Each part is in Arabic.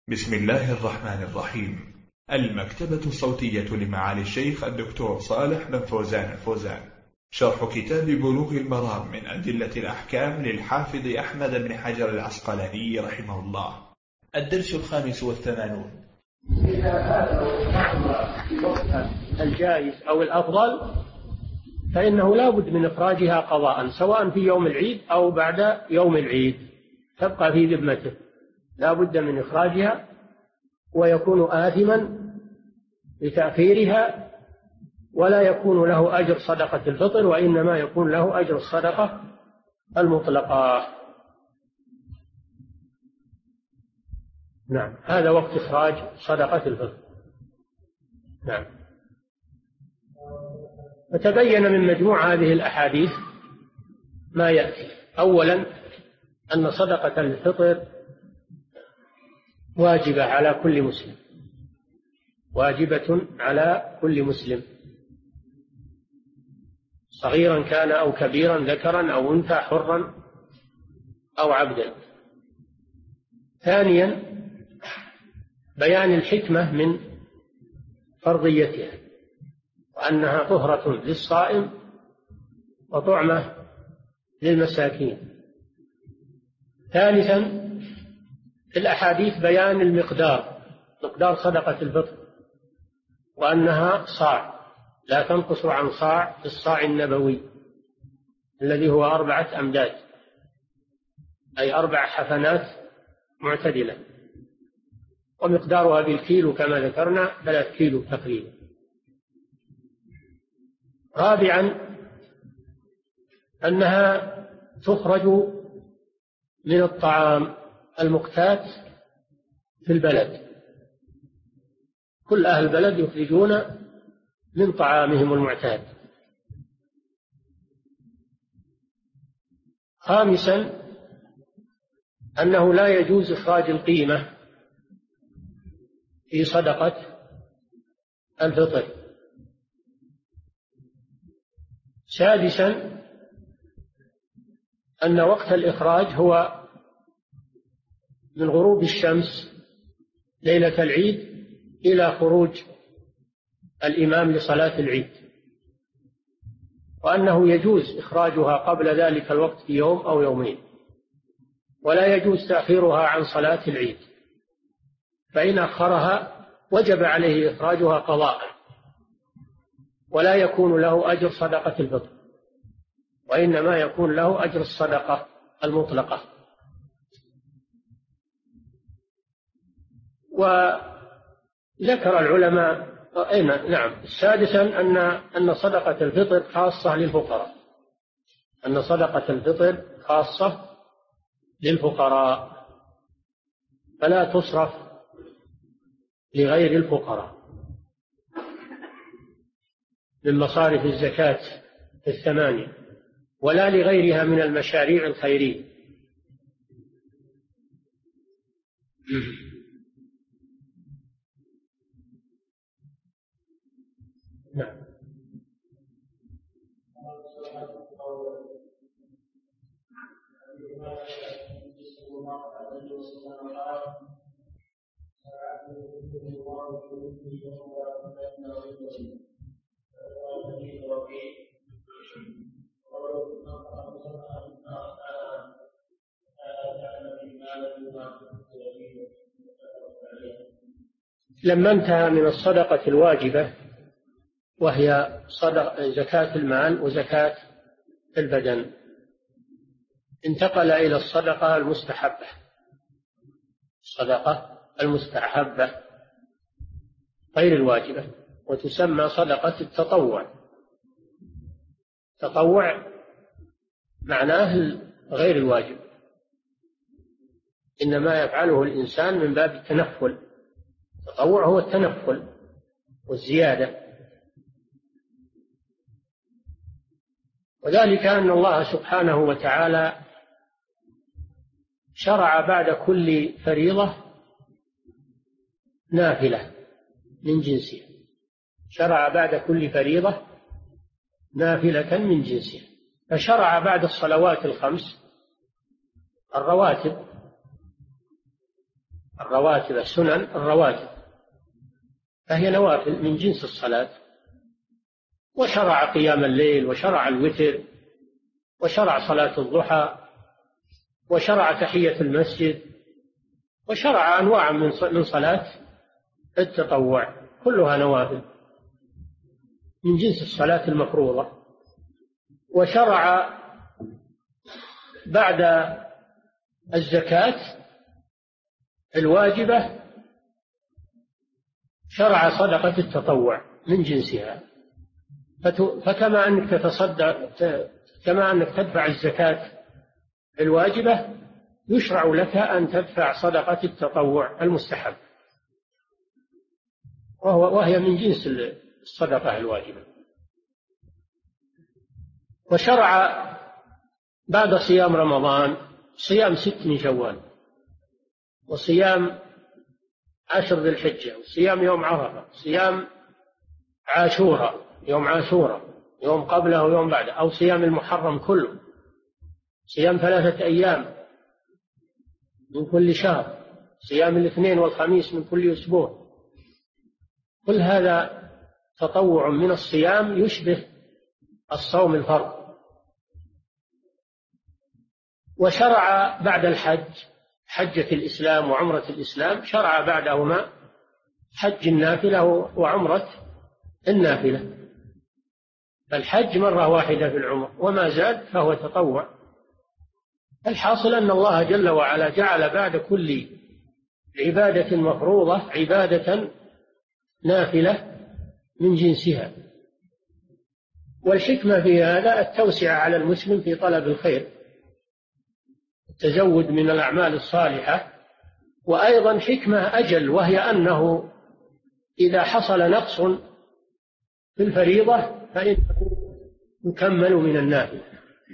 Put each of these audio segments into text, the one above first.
بسم الله الرحمن الرحيم. المكتبة الصوتية لمعالي الشيخ الدكتور صالح بن فوزان الفوزان، شرح كتاب بلوغ المرام من أدلة الأحكام للحافظ أحمد بن حجر العسقلاني رحمه الله، الدرس 85. إذا هذا الجائز أو الأفضل فإنه لا بد من إخراجها قضاء، سواء في يوم العيد أو بعد يوم العيد تبقى في ذمته، لا بد من إخراجها، ويكون آثما بتأخيرها، ولا يكون له أجر صدقة الفطر، وإنما يكون له أجر الصدقة المطلقة. نعم، هذا وقت إخراج صدقة الفطر. نعم. وتبين من مجموع هذه الأحاديث ما يأتي. أولا، أن صدقة الفطر واجبة على كل مسلم، واجبة على كل مسلم، صغيرا كان أو كبيرا، ذكرا أو أنثى، حرا أو عبدا. ثانيا، بيان الحكمة من فرضيتها، وأنها طهرة للصائم وطعمة للمساكين. ثالثا، في الأحاديث بيان مقدار صدقة الفطر، وأنها صاع، لا تنقص عن صاع في الصاع النبوي الذي هو 4 أمداد، أي 4 حفنات معتدلة، ومقدارها بالكيلو كما ذكرنا 3 كيلو تقريبا. رابعا، أنها تخرج من الطعام المقتات في البلد، كل أهل البلد يخرجون من طعامهم المعتاد. خامسا، أنه لا يجوز إخراج القيمة في صدقة الفطر. سادسا، أن وقت الإخراج هو من غروب الشمس ليلة العيد إلى خروج الإمام لصلاة العيد، وأنه يجوز إخراجها قبل ذلك الوقت بيوم أو يومين، ولا يجوز تأخيرها عن صلاة العيد، فإن أخرها وجب عليه إخراجها قضاء، ولا يكون له أجر صدقة الفطر، وإنما يكون له أجر الصدقة المطلقة. وذكر العلماء نعم. سادسا، أن صدقة الفطر خاصة للفقراء، أن صدقة الفطر خاصة للفقراء، فلا تصرف لغير الفقراء من مصارف الزكاة 8، ولا لغيرها من المشاريع الخيرية. نعم. لما انتهى من الصدقة الواجبة، وهي زكاة المال وزكاة البدن، انتقل إلى الصدقة المستحبة، الصدقة المستحبة غير الواجبة، وتسمى صدقة التطوع. تطوع معناه غير الواجب، إنما يفعله الإنسان من باب التنفل. التطوع هو التنفل والزيادة، وذلك أن الله سبحانه وتعالى شرع بعد كل فريضة نافلة من جنسها، شرع بعد كل فريضة نافلة من جنسها، فشرع بعد الصلوات الخمس الرواتب الرواتب السنن الرواتب، فهي نوافل من جنس الصلاة. وشرع قيام الليل، وشرع الوتر، وشرع صلاة الضحى، وشرع تحية المسجد، وشرع أنواع من صلاة التطوع، كلها نوافل من جنس الصلاة المفروضة. وشرع بعد الزكاة الواجبة شرع صدقة التطوع من جنسها. فكما أنك كما أنك تدفع الزكاة الواجبة، يشرع لك أن تدفع صدقة التطوع المستحب، وهي من جنس الصدقة الواجبة. وشرع بعد صيام رمضان صيام 6 من شوال، وصيام 10 ذي الحجة، وصيام يوم عرفة، صيام عاشوراء، يوم عاشوراء، يوم قبله ويوم بعده، أو صيام المحرم كله، صيام 3 أيام من كل شهر، صيام الاثنين والخميس من كل أسبوع. كل هذا تطوع من الصيام يشبه الصوم الفرض. وشرع بعد الحج، حجة الإسلام وعمرة الإسلام، شرع بعدهما حج النافلة وعمرة النافلة. فالحج مرة واحدة في العمر، وما زاد فهو تطوع. الحاصل أن الله جل وعلا جعل بعد كل عبادة مفروضة عبادة نافلة من جنسها. والحكمة في هذا التوسعة على المسلم في طلب الخير، التزود من الأعمال الصالحة. وأيضا حكمة أجل، وهي أنه إذا حصل نقص في الفريضة فإنه يكمل من النافلة.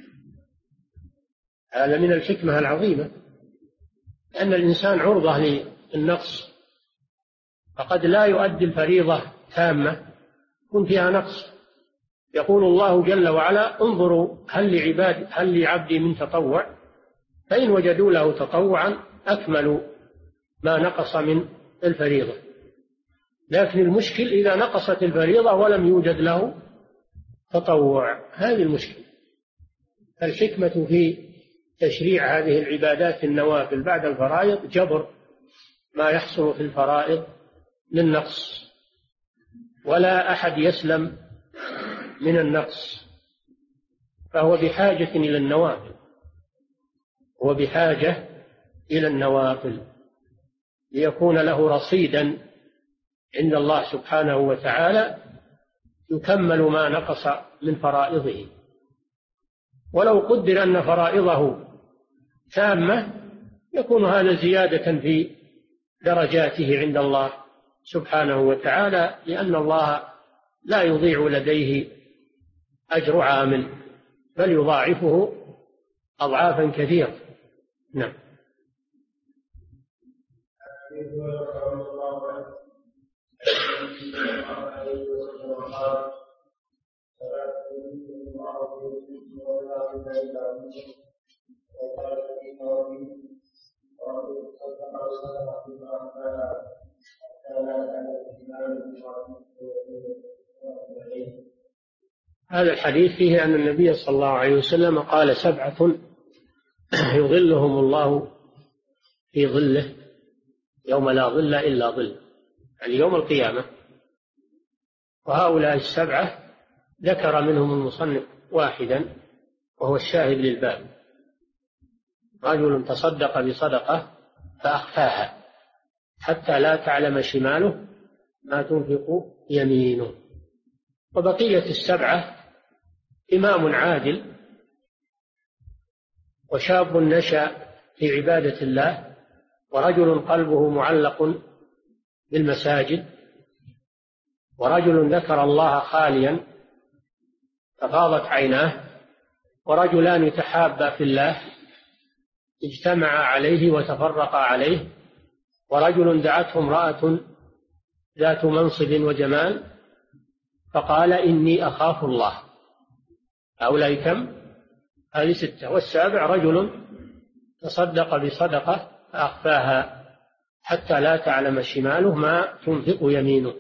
هذا من الحكمة العظيمة، أن الإنسان عرضة للنقص، فقد لا يؤدي الفريضة تامة يكون فيها نقص. يقول الله جل وعلا: انظروا هل لعبدي من تطوع، فإن وجدوا له تطوعا أكملوا ما نقص من الفريضة. لكن المشكل إذا نقصت الفريضة ولم يوجد له تطوع، هذه المشكلة. الحكمة في تشريع هذه العبادات النوافل بعد الفرائض جبر ما يحصل في الفرائض للنقص، ولا أحد يسلم من النقص، فهو بحاجة إلى النوافل، هو بحاجة إلى النوافل ليكون له رصيدا عند الله سبحانه وتعالى يكمل ما نقص من فرائضه. ولو قدر أن فرائضه تامة يكون هذا زيادة في درجاته عند الله سبحانه وتعالى، لأن الله لا يضيع لديه أجر عامل، بل يضاعفه أضعافا كثيرة. نعم. هذا الحديث فيه أن النبي صلى الله عليه وسلم قال: 7 يظلهم الله في ظله يوم لا ظل إلا ظل، يعني يوم القيامة. وهؤلاء 7 ذكر منهم المصنف واحدا وهو الشاهد للباب: رجل تصدق بصدقة فأخفاها حتى لا تعلم شماله ما تنفق يمينه. وبقية 7: إمام عادل، وشاب نشأ في عبادة الله، ورجل قلبه معلق بالمساجد، ورجل ذكر الله خاليا ففاضت عيناه، ورجلان تحابا في الله اجتمعا عليه وتفرقا عليه، ورجل دعته امرأة ذات منصب وجمال فقال: إني أخاف الله. هؤلاء كم؟ هذه 6. والسابع: رجل تصدق بصدقة فأخفاها حتى لا تعلم شماله ما تنفق يمينه.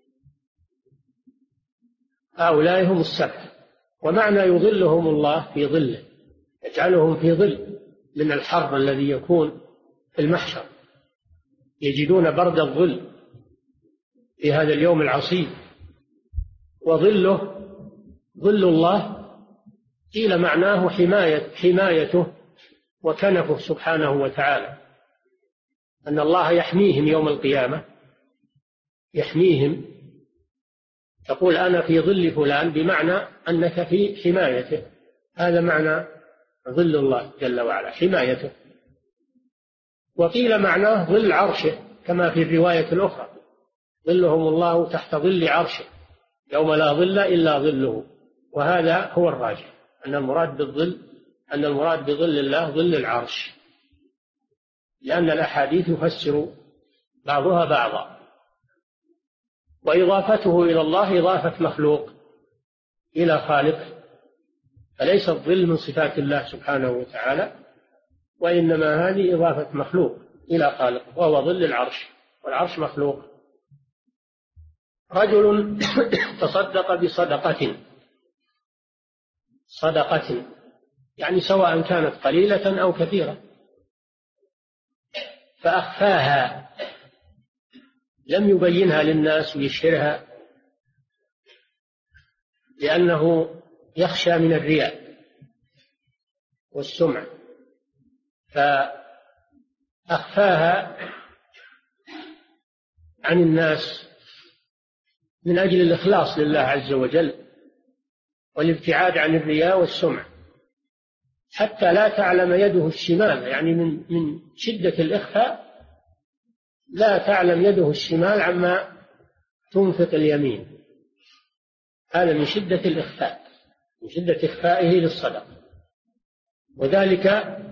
هؤلاء هم السبعة. ومعنى يظلهم الله في ظله، يجعلهم في ظل من الحر الذي يكون في المحشر، يجدون برد الظل في هذا اليوم العصيب. وظله ظل الله قيل معناه حمايته وكنفه سبحانه وتعالى، أن الله يحميهم يوم القيامة، يحميهم. تقول أنا في ظل فلان بمعنى أنك في حمايته، هذا معنى ظل الله جل وعلا، حمايته. وقيل معناه ظل عرشه كما في الرواية الأخرى، ظلهم الله تحت ظل عرشه يوم لا ظل إلا ظله. وهذا هو الراجح، أن المراد بظل الله ظل العرش، لأن الأحاديث يفسر بعضها بعضا. وإضافته إلى الله إضافة مخلوق إلى خالق، فليس الظل من صفات الله سبحانه وتعالى، وإنما هذه إضافة مخلوق إلى خالق، وهو ظل العرش، والعرش مخلوق. رجل تصدق صدقة يعني سواء كانت قليلة أو كثيرة، فأخفاها، لم يبينها للناس ويشهرها، لأنه يخشى من الرياء والسمعة، فأخفاها عن الناس من أجل الإخلاص لله عز وجل والابتعاد عن الرياء والسمعة، حتى لا تعلم يده الشمال، يعني من شدة الإخفاء لا تعلم يده الشمال عما تنفق اليمين. هذا من شدة الإخفاء، من شدة إخفائه للصدقة، وذلك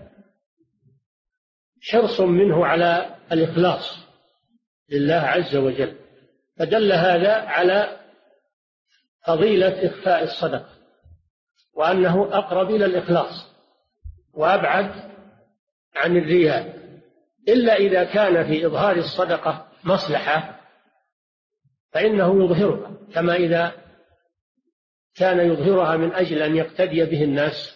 حرص منه على الإخلاص لله عز وجل. فدل هذا على فضيلة إخفاء الصدقة، وأنه أقرب إلى الإخلاص وأبعد عن الرياء، إلا إذا كان في إظهار الصدقة مصلحة فإنه يظهرها، كما إذا كان يظهرها من أجل أن يقتدي به الناس،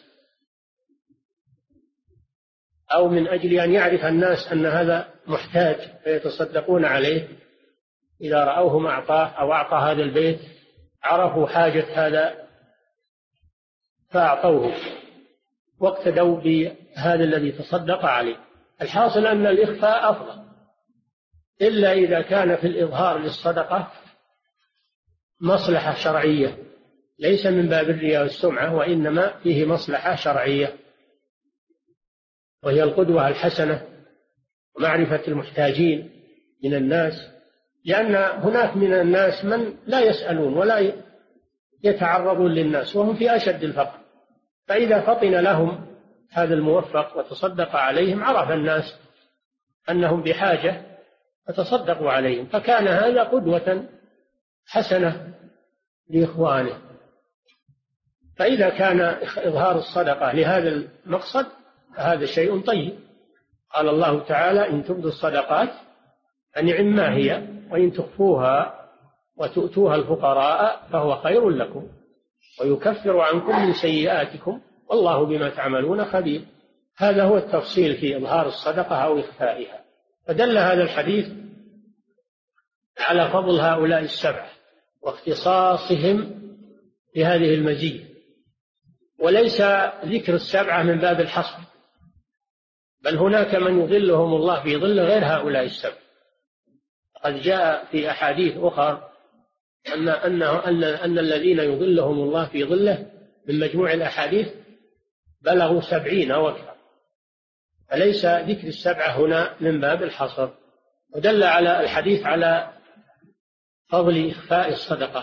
أو من أجل أن يعرف الناس أن هذا محتاج فيتصدقون عليه، إذا رأوه أعطاه أو أعطى هذا البيت عرفوا حاجة هذا فأعطوه واقتدوا بهذا الذي تصدق عليه. الحاصل أن الإخفاء أفضل، إلا إذا كان في الإظهار للصدقة مصلحة شرعية، ليس من باب الرياء والسمعة، وإنما فيه مصلحة شرعية، وهي القدوة الحسنة ومعرفة المحتاجين من الناس، لأن هناك من الناس من لا يسألون ولا يتعرضون للناس وهم في أشد الفقر، فإذا فطن لهم هذا الموفق وتصدق عليهم عرف الناس أنهم بحاجة فتصدقوا عليهم، فكان هذا قدوة حسنة لإخوانه. فإذا كان إظهار الصدقة لهذا المقصد فهذا شيء طيب. قال الله تعالى: إن تبدوا الصدقات فنعم ما هي، وإن تخفوها وتؤتوها الفقراء فهو خير لكم ويكفر عنكم من سيئاتكم والله بما تعملون خبير. هذا هو التفصيل في إظهار الصدقة أو إخفائها. فدل هذا الحديث على فضل هؤلاء السبعة واختصاصهم بهذه المزية، وليس ذكر السبعة من باب الحصر، بل هناك من يظلهم الله في ظل غير هؤلاء السبعة. قد جاء في أحاديث أخرى أن الذين يظلهم الله في ظله من مجموع الأحاديث بلغوا 70 أو أكثر، فليس ذكر السبعة هنا من باب الحصر. ودل على الحديث على فضل إخفاء الصدقة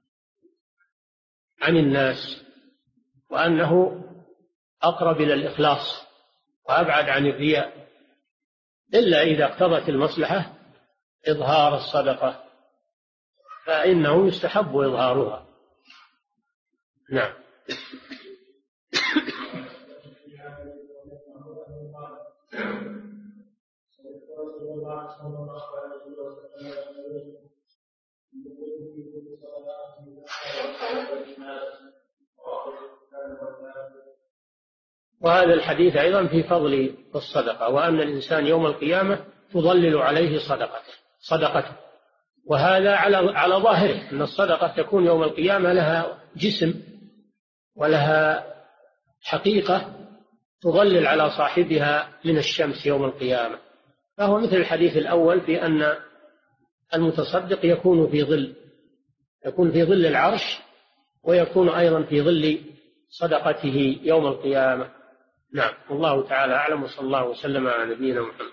عن الناس، وأنه أقرب إلى الإخلاص وأبعد عن الرياء، إلا إذا اقتضت المصلحة إظهار الصدقة فإنه يستحب إظهارها. نعم. وهذا الحديث أيضا في فضل الصدقة، وأن الإنسان يوم القيامة تظلل عليه صدقته، وهذا على ظاهره أن الصدقة تكون يوم القيامة لها جسم ولها حقيقة تظلل على صاحبها من الشمس يوم القيامة. فهو مثل الحديث الأول في أن المتصدق يكون في ظل العرش، ويكون أيضا في ظل صدقته يوم القيامة. نعم، والله تعالى أعلم، وصلى الله وسلم على نبينا محمد.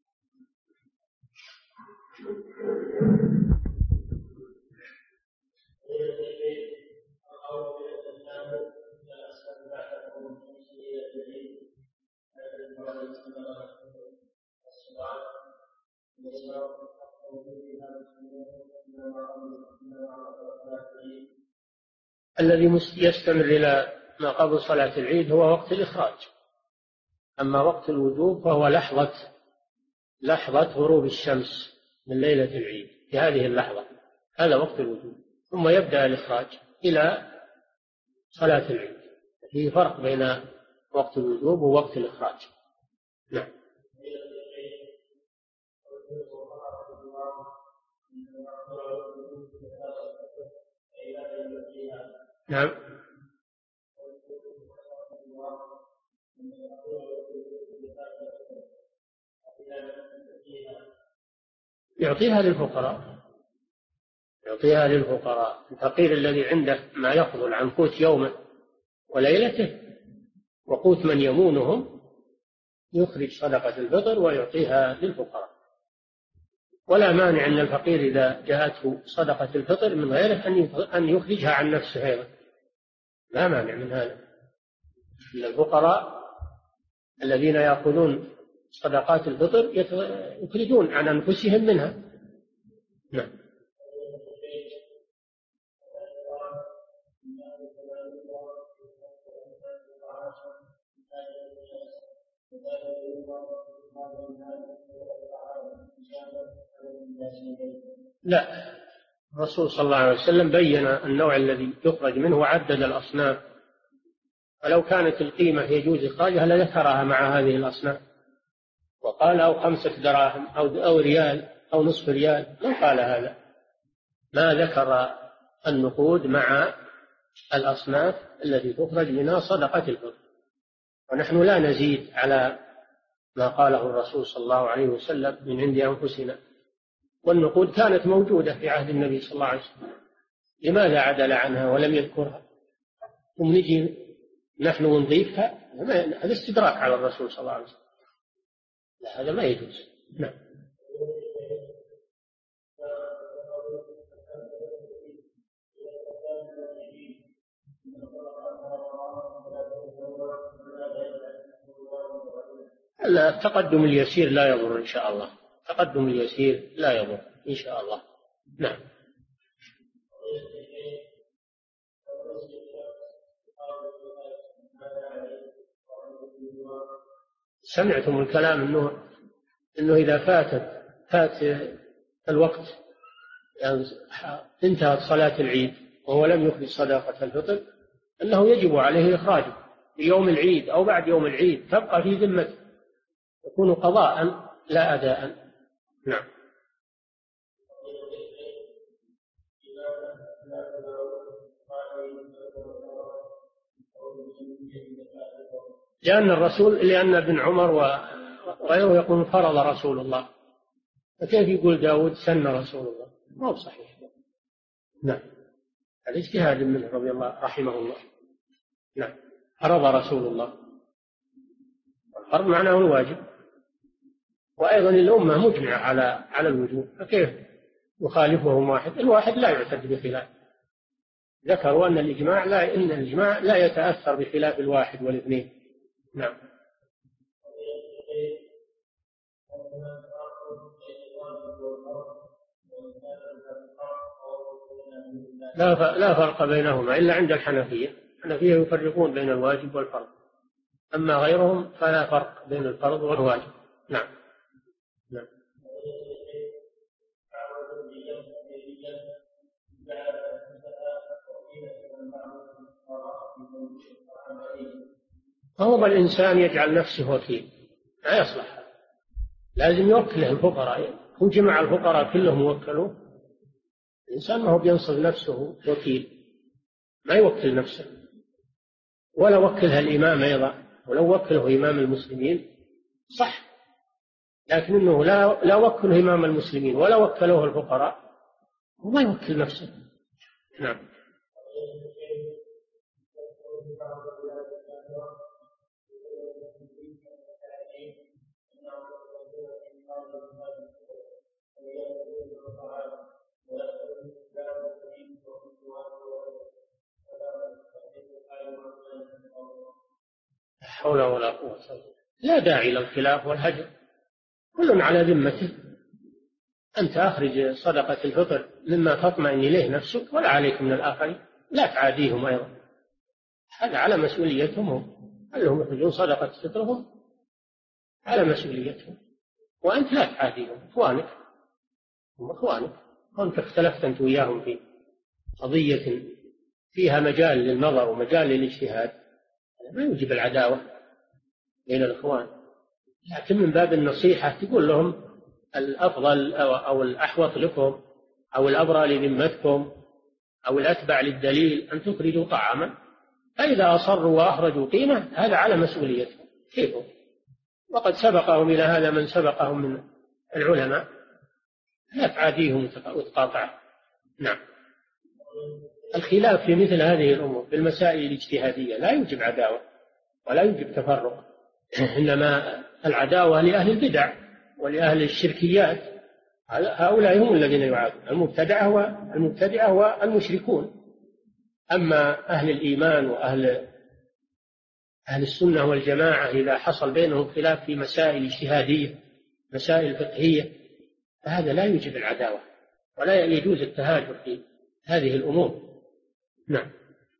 الذي يستمر إلى ما قبل صلاة العيد هو وقت الإخراج، أما وقت الوجوب فهو لحظة غروب الشمس من ليلة العيد، في هذه اللحظة هذا وقت الوجوب، ثم يبدأ الإخراج إلى صلاة العيد. فيه فرق بين وقت الوجوب ووقت الإخراج. نعم. نعم. يعطيها للفقراء. الفقير الذي عنده ما يفضل عن قوت يومه وليلته وقوت من يمونهم يخرج صدقة الفطر ويعطيها للفقراء. ولا مانع أن الفقير إذا جاءته صدقة الفطر من غيره أن يخرجها عن نفسه أيضا، لا مانع من هذا. الفقراء الذين يأخذون صدقات الفطر يخرجون عن أنفسهم منها. نعم. لا، الرسول صلى الله عليه وسلم بين النوع الذي يخرج منه وعدد الأصناف، ولو كانت القيمة يجوز إخراجها لذكرها مع هذه الأصناف، وقال أو 5 دراهم أو ريال أو نصف ريال، ما قال هذا، ما ذكر النقود مع الأصناف التي تخرج منها صدقة الفطر. ونحن لا نزيد على ما قاله الرسول صلى الله عليه وسلم من عند أنفسنا، والنقود كانت موجودة في عهد النبي صلى الله عليه وسلم، لماذا عدل عنها ولم يذكرها؟ ثم نجي نحن ونضيفها، هذا استدراك على الرسول صلى الله عليه وسلم، لا هذا ما يجوز. نعم. التقدم اليسير لا يضر إن شاء الله، التقدم اليسير لا يضر إن شاء الله. نعم. سمعتم الكلام إنه إذا فات الوقت، يعني انتهت صلاة العيد وهو لم يخرج صدقة الفطر، أنه يجب عليه إخراجه في يوم العيد أو بعد يوم العيد، تبقى في ذمته، يكون قضاء لا أداء. نعم. لأن ابن عمر وغيره يقول فرض رسول الله، فكيف يقول داود سن رسول الله؟ ما هو صحيح. نعم، هذا اجتهاد منه رضي الله رحمه الله. نعم، فرض رسول الله، الفرض معناه الواجب، وأيضا الأمة مجمعة على الوجوب، فكيف يخالفهم واحد؟ الواحد لا يعتد بخلاف. ذكروا أن الإجماع لا يتأثر بخلاف الواحد والاثنين. نعم. لا فرق بينهما إلا عند الحنفية يفرقون بين الواجب والفرض، أما غيرهم فلا فرق بين الفرض والواجب. نعم. نعم. هو الإنسان يجعل نفسه وكيل، لا يصلح، لازم يوكله الفقراء. هم جمع الفقراء كلهم وكلوا، الإنسان ما هو بينصب نفسه وكيل، ما يوكل نفسه. ولا وكلها الإمام أيضا، ولو وكله إمام المسلمين صح، لكن إنه لا وكله إمام المسلمين ولا وكلوه الفقراء، وما يوكل نفسه. نعم. لا حول ولا قوة إلا بالله. لا داعي للخلاف والهجر، كل على ذمته. أنت أخرج صدقة الفطر مما تطمئن إليه نفسك، ولا عليك من الآخرين، لا تعاديهم أيضا، هذا على مسؤوليتهم هم، أنهم يخرجون صدقة فطرهم على مسؤوليتهم، وأنت لا تعاديهم، إخوانك هم إخوانك. وأنت اختلفت أنت وياهم في قضية فيها مجال للنظر ومجال للاجتهاد، ما يوجب العداوة بين الإخوان، لكن من باب النصيحة تقول لهم الأفضل أو الأحوط لكم أو الأبرى لذمتكم أو الأتبع للدليل أن تخرجوا طعاما، فإذا أصروا وأخرجوا قيمة هذا على مسؤوليتهم كيفهم، وقد سبقهم إلى هذا من سبقهم من العلماء، لا تعاديهم وتقاطعهم. نعم. الخلاف في مثل هذه الأمور بالمسائل الاجتهادية لا يوجب عداوة ولا يوجب تفرق، إنما العداوة لأهل البدع ولأهل الشركيات، هؤلاء هم الذين يعادون، المبتدعة والمشركون. أما أهل الإيمان وأهل السنة والجماعة إذا حصل بينهم خلاف في مسائل اجتهادية مسائل فقهية فهذا لا يوجب العداوة ولا يجوز التهاجر في هذه الأمور. نعم.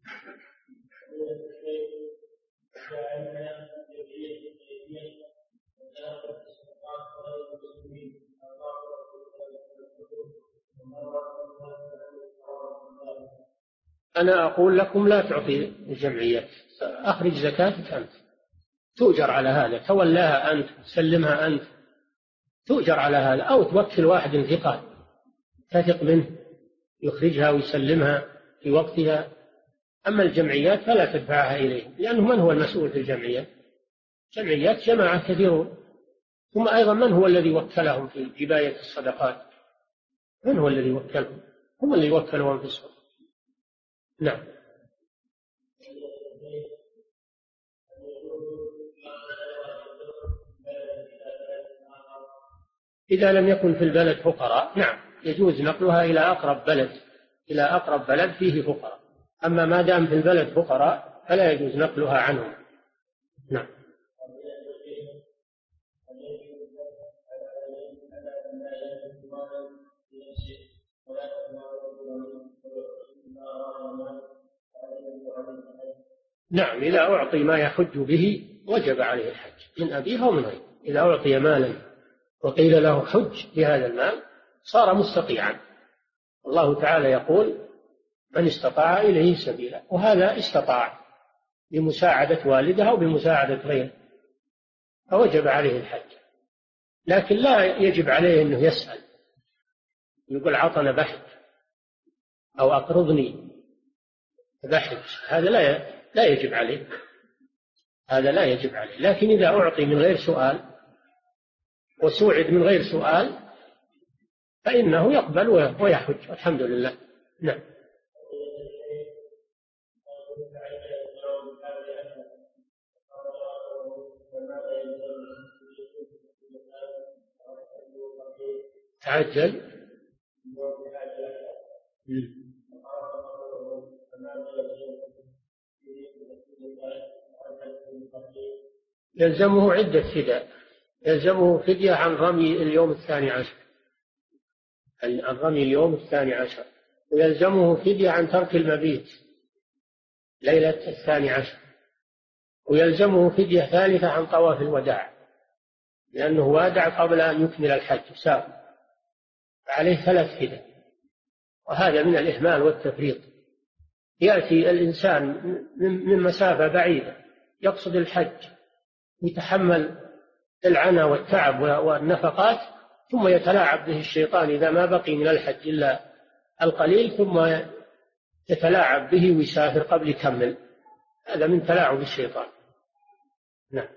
أنا أقول لكم لا تعطي الجمعيات، أخرج زكاتك أنت، تؤجر على هذا، تولاها أنت، سلمها أنت، تؤجر على هذا، أو توكل واحد ثقة تثق منه يخرجها ويسلمها في وقتها. أما الجمعيات فلا تدفعها إليه، لأنه من هو المسؤول في الجمعيات؟ جمعيات جماعة كثيرون، ثم أيضا من هو الذي وكلهم في جباية الصدقات؟ من هو الذي وكلهم؟ هم اللي وكلوا أنفسهم. نعم. إذا لم يكن في البلد فقراء نعم يجوز نقلها إلى أقرب بلد فيه فقراء، أما ما دام في البلد فقراء فلا يجوز نقلها عنهم. نعم. نعم، إذا أعطي ما يحج به وجب عليه الحج من أبيه أو من غيره. إذا أعطي مالا وقيل له حج بهذا المال صار مستطيعا. الله تعالى يقول من استطاع إليه سبيلا، وهذا استطاع بمساعدة والده أو بمساعدة غيره فوجب عليه الحج، لكن لا يجب عليه أنه يسأل يقول عطنا بحج أو أقرضني بحج، هذا لا يجب عليه، هذا لا يجب عليه. لكن إذا أعطي من غير سؤال وسوعد من غير سؤال فإنه يقبل ويحج الحمد لله. نعم. تعجل. يلزمه عدة فداء، يلزمه فدية عن رمي اليوم 12، عن رمي اليوم 12، ويلزمه فدية عن ترك المبيت ليلة 12، ويلزمه فدية ثالثة عن طواف الوداع لأنه وادع قبل أن يكمل الحج سافر، عليه 3 فداء، وهذا من الإهمال والتفريط. يأتي الإنسان من مسافة بعيدة يقصد الحج يتحمل العنى والتعب والنفقات، ثم يتلاعب به الشيطان إذا ما بقي من الحج إلا القليل، ثم يتلاعب به ويسافر قبل يكمل. هذا من تلاعب الشيطان. نعم.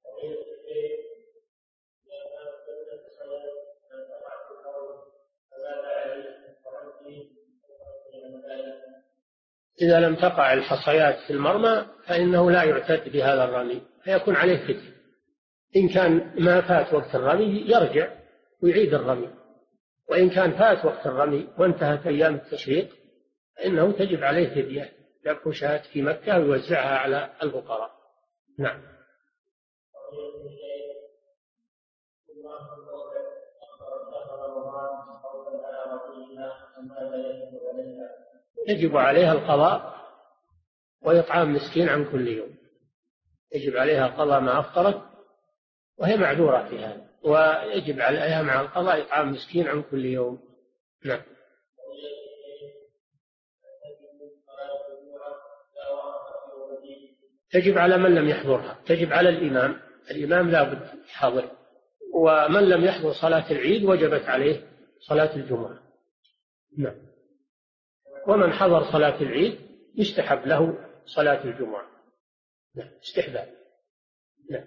إذا لم تقع الحصيات في المرمى فإنه لا يعتد بهذا الرمي، فيكون عليه فدية. إن كان ما فات وقت الرمي يرجع ويعيد الرمي، وإن كان فات وقت الرمي وانتهت أيام التشريق فإنه تجب عليه فدية، يذبح شاة في مكة ويوزعها على الفقراء. نعم. يجب عليها القضاء وإطعام مسكين عن كل يوم، يجب عليها قضاء ما أفطرت وهي معذورة في هذا، ويجب عليها مع القضاء إطعام مسكين عن كل يوم. نعم. تجب على من لم يحضرها، تجب على الإمام، الإمام لا بد يحضر، ومن لم يحضر صلاة العيد وجبت عليه صلاة الجمعة. نعم. ومن حضر صلاة العيد يستحب له صلاة الجمعة. نعم. استحباب. نعم.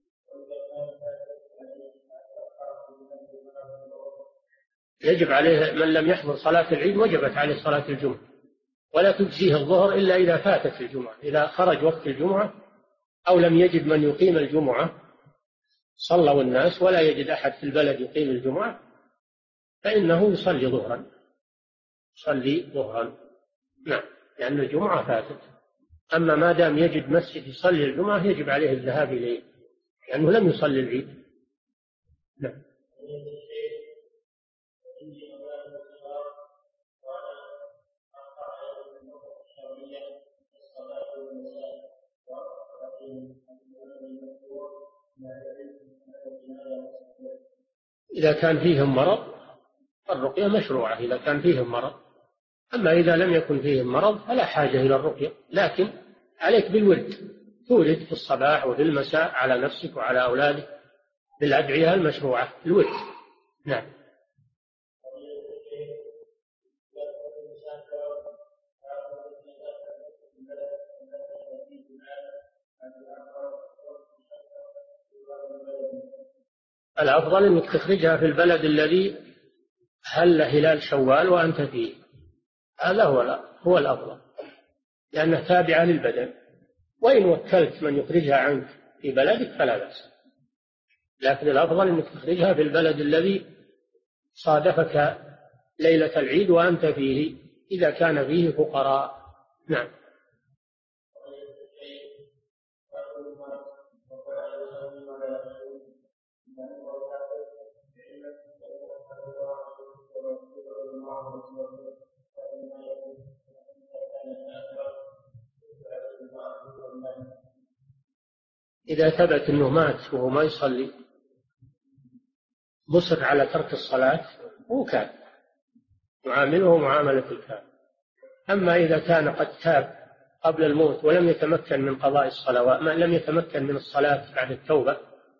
يجب عليه من لم يحضر صلاة العيد وجبت عليه صلاة الجمعة، ولا تجزيه الظهر إلا إذا فاتت الجمعة. إذا خرج وقت الجمعة أو لم يجد من يقيم الجمعة، صلوا الناس ولا يجد أحد في البلد يقيم الجمعة، فإنه يصلي ظهرا، يصلي ظهرا. نعم. لأن الجمعة فاتت. أما ما دام يجد مسجد يصلي الجمعة يجب عليه الذهاب إليه لأنه لم يصلي العيد. نعم. إذا كان فيهم مرض الرقية مشروعة، إذا كان فيهم مرض. أما إذا لم يكن فيهم مرض فلا حاجة إلى الرقية، لكن عليك بالورد، تورد في الصباح وفي المساء على نفسك وعلى أولادك بالأدعية المشروعة، الورد. نعم. الأفضل أنك تخرجها في البلد الذي هل هلال شوال وأنت فيه، هذا هو الأفضل، لأنها تابعة للبدن. وإن وكلت من يخرجها عنك في بلدك فلا بأس، لكن الأفضل أنك تخرجها في البلد الذي صادفك ليلة العيد وأنت فيه، إذا كان فيه فقراء. نعم. إذا ثبت أنه مات وهو ما يصلي مصر على ترك الصلاة هو كافر، يعامله معاملة الكافر. أما إذا كان قد تاب قبل الموت ولم يتمكن من قضاء الصلوات، لم يتمكن من الصلاة بعد التوبة،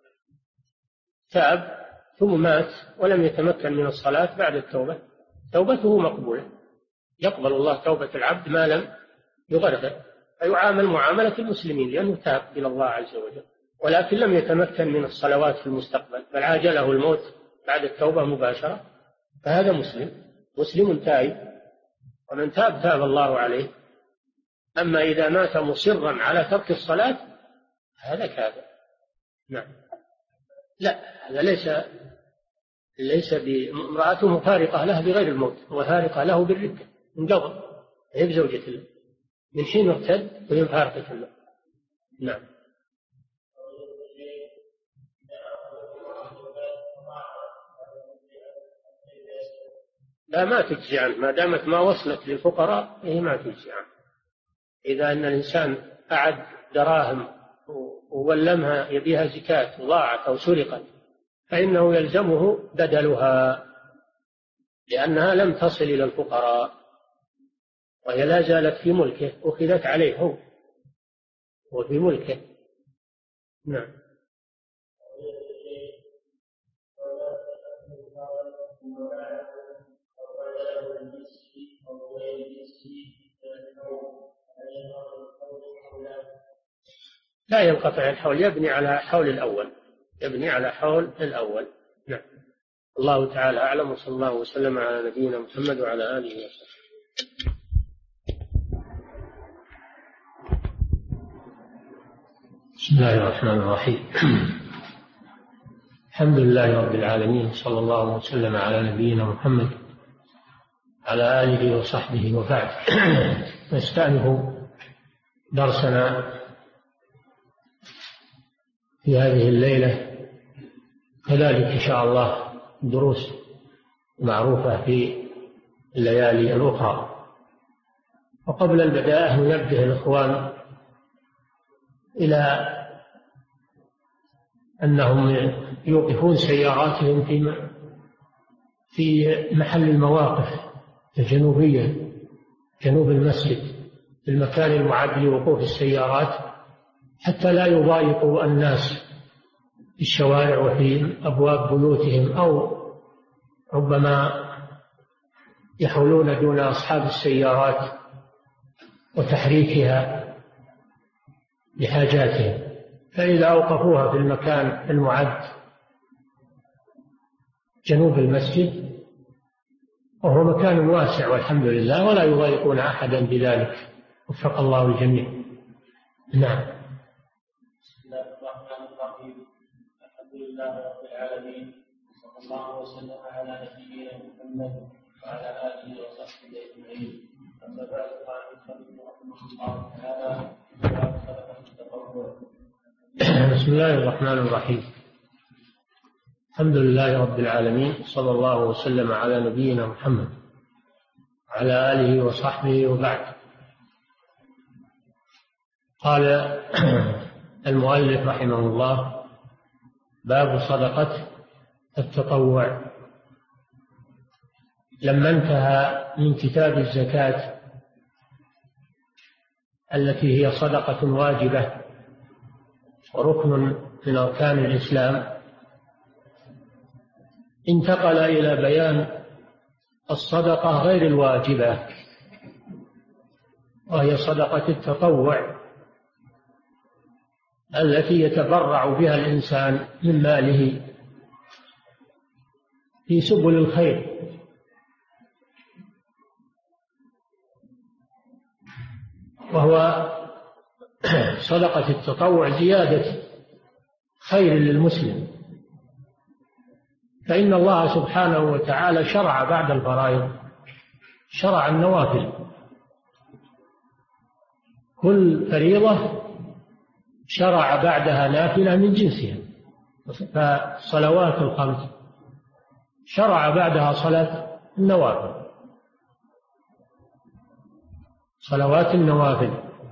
تاب ثم مات ولم يتمكن من الصلاة بعد التوبة، توبته مقبولة، يقبل الله توبة العبد ما لم يغرغر، فيعامل معاملة المسلمين لأنه تاب إلى الله عز وجل، ولكن لم يتمكن من الصلوات في المستقبل بل عاجله الموت بعد التوبة مباشرة، فهذا مسلم تائب، ومن تاب تاب الله عليه. أما إذا مات مصرا على ترك الصلاة هذا كافر. نعم. لا، هذا ليس بامرأته مفارقة له بغير الموت، وفارقة له بالردة من قبل، هي بزوجة الله من حين ارتد وهي مفارقة له. نعم. لا، ما تجزي عنه ما دامت ما وصلت للفقراء، هي ما تجزي عنه. إذا أن الإنسان أعد دراهم وولمها يبيها زكاة وضاعت أو سرقت فإنه يلزمه بدلها، لأنها لم تصل إلى الفقراء وهي لا زالت في ملكه، أخذت عليه هو وفي ملكه، نعم. لا ينقطع الحول، يبني على حول الأول، يبني على حول الأول. نعم. الله تعالى أعلم، وصلى الله وسلم على نبينا محمد وعلى آله وصحبه. بسم الله الرحمن الرحيم. الحمد لله رب العالمين، صلى الله وسلم على نبينا محمد على آله وصحبه، وبعد. نستأنف درسنا في هذه الليلة، كذلك إن شاء الله دروس معروفة في الليالي الأخرى. وقبل البداية ننبه الإخوان إلى أنهم يوقفون سياراتهم في محل المواقف الجنوبية، جنوب المسجد، في المكان المعد لوقوف السيارات، حتى لا يضايقوا الناس في الشوارع وفي أبواب بيوتهم، أو ربما يحولون دون أصحاب السيارات وتحريكها لحاجاتهم. فإذا أوقفوها في المكان المعد جنوب المسجد، وهو مكان واسع والحمد لله، ولا يضايقون أحدا بذلك، وفق الله الجميع. نعم. بسم الله الرحمن الرحيم. الحمد لله رب العالمين، صلى الله وسلم على نبينا محمد وعلى آله وصحبه أجمعين. أما بعد، قال المصنف رحمه الله تعالى: باب صدقة التطوع. بسم الله الرحمن الرحيم. الحمد لله رب العالمين، صلى الله وسلم على نبينا محمد وعلى آله وصحبه، وبعد. قال المؤلف رحمه الله: باب صدقة التطوع. لما انتهى من كتاب الزكاة التي هي صدقة واجبة وركن من أركان الإسلام، انتقل إلى بيان الصدقة غير الواجبة، وهي صدقة التطوع التي يتبرع بها الإنسان من ماله في سبل الخير. وهو صدقة التطوع زيادة خير للمسلم، فإن الله سبحانه وتعالى شرع بعد الفرائض، شرع النوافل. كل فريضة شرع بعدها نافلة من جنسها، فالصلوات الخمس شرع بعدها صلاة النوافل، صلوات النوافل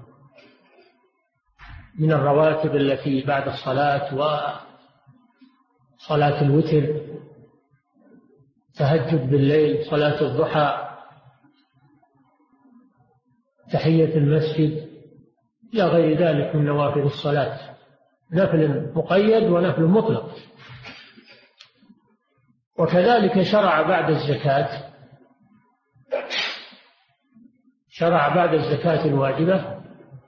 من الرواتب التي بعد الصلاة، وصلاة الوتر، تهجد بالليل، صلاة الضحى، تحية المسجد، إلى غير ذلك من نوافل الصلاة، نفل مقيد ونفل مطلق. وكذلك شرع بعد الزكاة، شرع بعد الزكاة الواجبة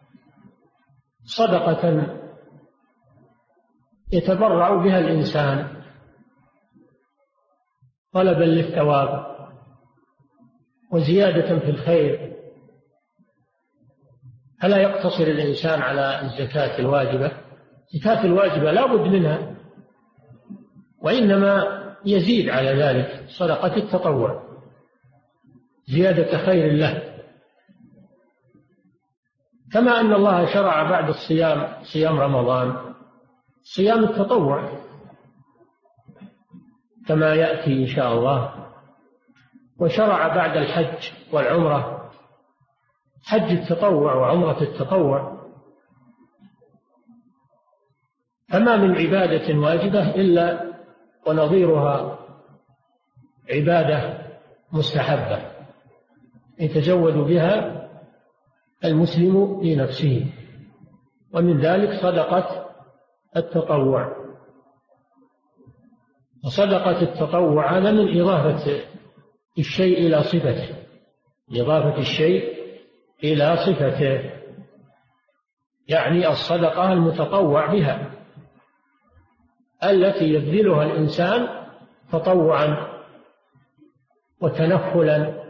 صدقة يتبرع بها الإنسان طلبا للثواب وزيادة في الخير. فلا يقتصر الإنسان على الزكاة الواجبة، الزكاة الواجبة لا بد منها، وإنما يزيد على ذلك صدقة التطوع زيادة خير له. كما أن الله شرع بعد الصيام، صيام رمضان، صيام التطوع كما يأتي إن شاء الله. وشرع بعد الحج والعمرة حج التطوع وعمرة التطوع. فما من عبادة واجبة إلا ونظيرها عبادة مستحبة يتزود بها المسلم لنفسه، ومن ذلك صدقة التطوع. وصدقة التطوع هذا من إضافة الشيء إلى صفته، إضافة الشيء إلى صفته، يعني الصدقة المتطوع بها التي يبذلها الإنسان تطوعا وتنفلا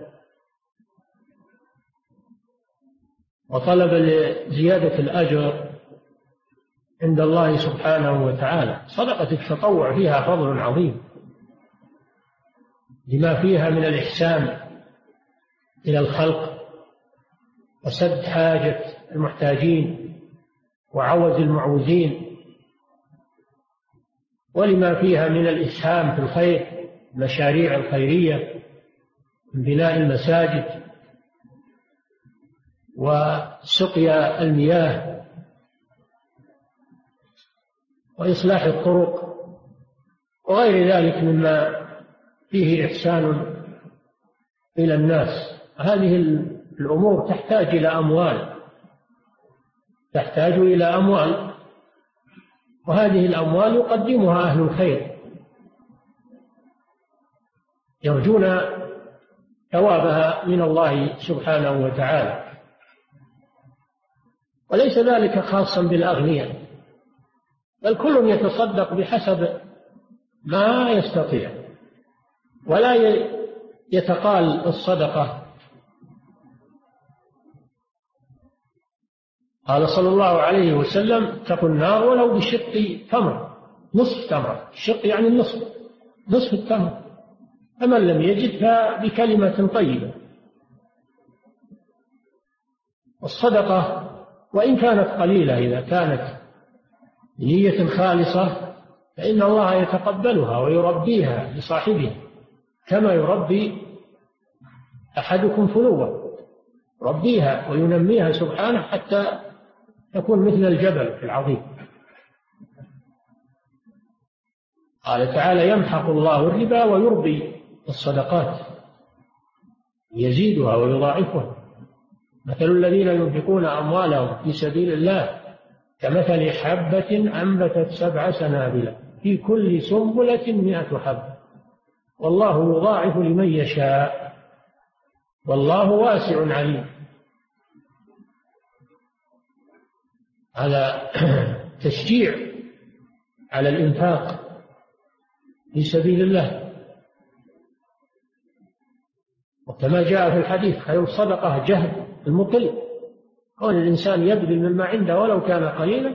وطلب لزيادة الأجر عند الله سبحانه وتعالى. صدقة التطوع فيها فضل عظيم لما فيها من الإحسان إلى الخلق وسد حاجة المحتاجين وعوز المعوزين، ولما فيها من الإسهام في الخير، المشاريع الخيرية من بناء المساجد وسقيا المياه وإصلاح الطرق وغير ذلك مما فيه إحسان إلى الناس. هذه الأمور تحتاج إلى أموال، تحتاج إلى أموال، وهذه الأموال يقدمها أهل الخير يرجون ثوابها من الله سبحانه وتعالى. وليس ذلك خاصا بالأغنياء، بل كل يتصدق بحسب ما يستطيع، ولا يتقال الصدقة. قال صلى الله عليه وسلم: اتقوا النار ولو بشق تمر، نصف تمرة، الشق يعني النصف، نصف التمر، فمن لم يجد فبكلمة طيبة. الصدقة وإن كانت قليلة إذا كانت بنية خالصة فإن الله يتقبلها ويربيها لصاحبها كما يربي أحدكم فلوة، يربيها وينميها سبحانه حتى تكون مثل الجبل العظيم. قال تعالى: يمحق الله الربا ويربي الصدقات يزيدها ويضاعفها. مثل الذين ينفقون أموالهم في سبيل الله كمثل حبة أنبتت 7 سنابل في كل سنبلة 100 حبة والله يضاعف لمن يشاء والله واسع عليم. هذا تشجيع على الإنفاق في سبيل الله. وكما جاء في الحديث: خير الصدقة جهد المقل. كون الإنسان يبذل مما عنده ولو كان قليلا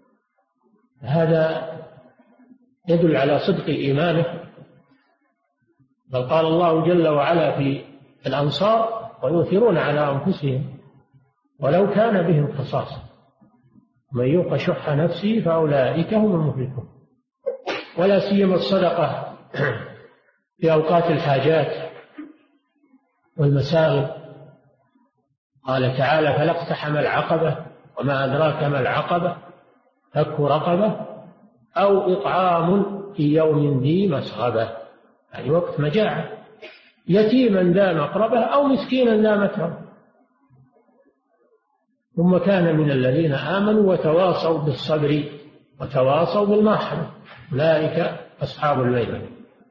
هذا يدل على صدق إيمانه. بل قال الله جل وعلا في الأنصار: ويؤثرون على أنفسهم ولو كان بهم خصاصة من يوق شح نفسه فأولئك هم المفلحون. ولا سيما الصدقة في أوقات الحاجات والمساغب. قال تعالى: فلا اقتحم العقبة وما أدراك ما العقبة فك رقبة أو إطعام في يوم ذي مسغبة، يعني وقت مجاعة، يتيما ذا مقربة أو مسكينا ذا متربة. ثم كان من الذين آمنوا وتواصوا بالصبر وتواصوا بالمرحمة أولئك أصحاب الميمنة.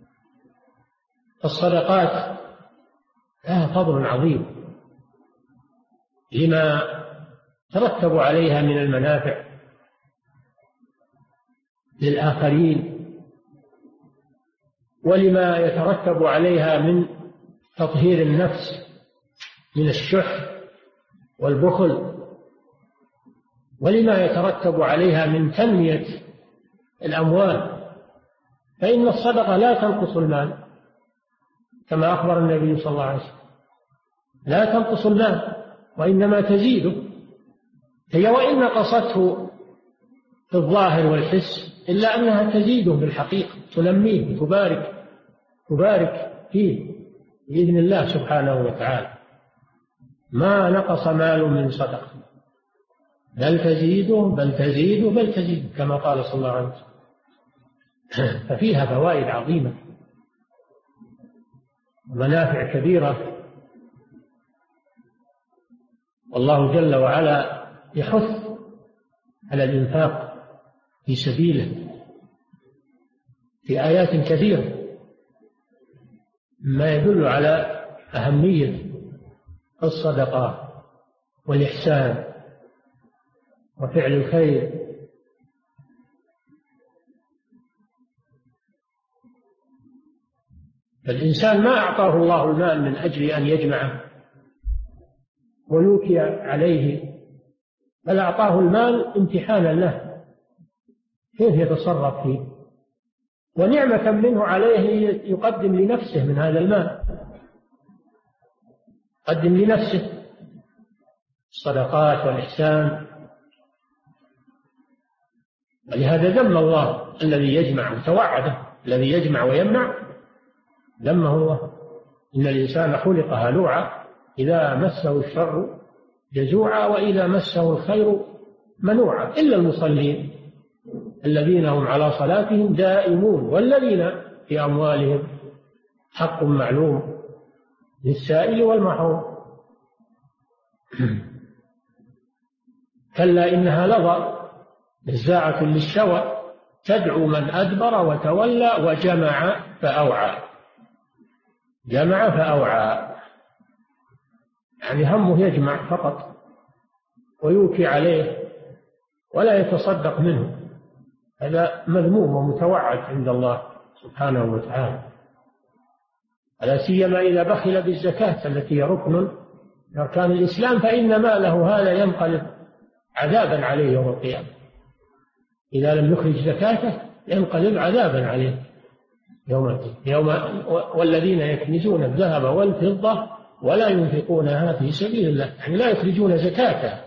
الصدقات لها فضل عظيم لما ترتب عليها من المنافع للآخرين، ولما يترتب عليها من تطهير النفس من الشح والبخل، ولما يترتب عليها من تنمية الأموال. فإن الصدقة لا تنقص المال كما أخبر النبي صلى الله عليه وسلم، لا تنقص المال وإنما تزيده. هي وإن نقصته في الظاهر والحس إلا أنها تزيده بالحقيقة، تنميه، تبارك فيه بإذن الله سبحانه وتعالى. ما نقص مال من صدقة بل تزيد كما قال صلى الله عليه وسلم. ففيها فوائد عظيمة ومنافع كبيرة، والله جل وعلا يحث على الإنفاق في سبيله في آيات كثيرة، ما يدل على أهمية الصدقات والإحسان وفعل الخير. فالإنسان ما أعطاه الله المال من أجل أن يجمعه ويوكي عليه، بل أعطاه المال امتحانا له كيف يتصرف فيه، ونعمة منه عليه يقدم لنفسه من هذا المال، يقدم لنفسه الصدقات والإحسان. ولهذا ذم الله الذي يجمع وتوعده، الذي يجمع ويمنع ذمه الله. إن الإنسان خلق هلوعا إذا مسه الشر جزوعا وإذا مسه الخير منوعا إلا المصلين الذين هم على صلاتهم دائمون والذين في أموالهم حق معلوم للسائل والمحروم. كلا إنها لظى نزاعة للشوى تدعو من أدبر وتولى وجمع فأوعى. جمع فأوعى يعني همه يجمع فقط ويوكي عليه ولا يتصدق منه، هذا مذموم ومتوعد عند الله سبحانه وتعالى، لا سيما إذا بخل بالزكاة التي هي ركن من أركان الإسلام، فإن ماله هذا ينقلب عذابا عليه يوم القيامة. إذا لم يخرج زكاته ينقلب عذابا عليه يوم والذين يكنزون الذهب والفضة ولا ينفقونها في سبيل الله، يعني لا يخرجون زكاتها،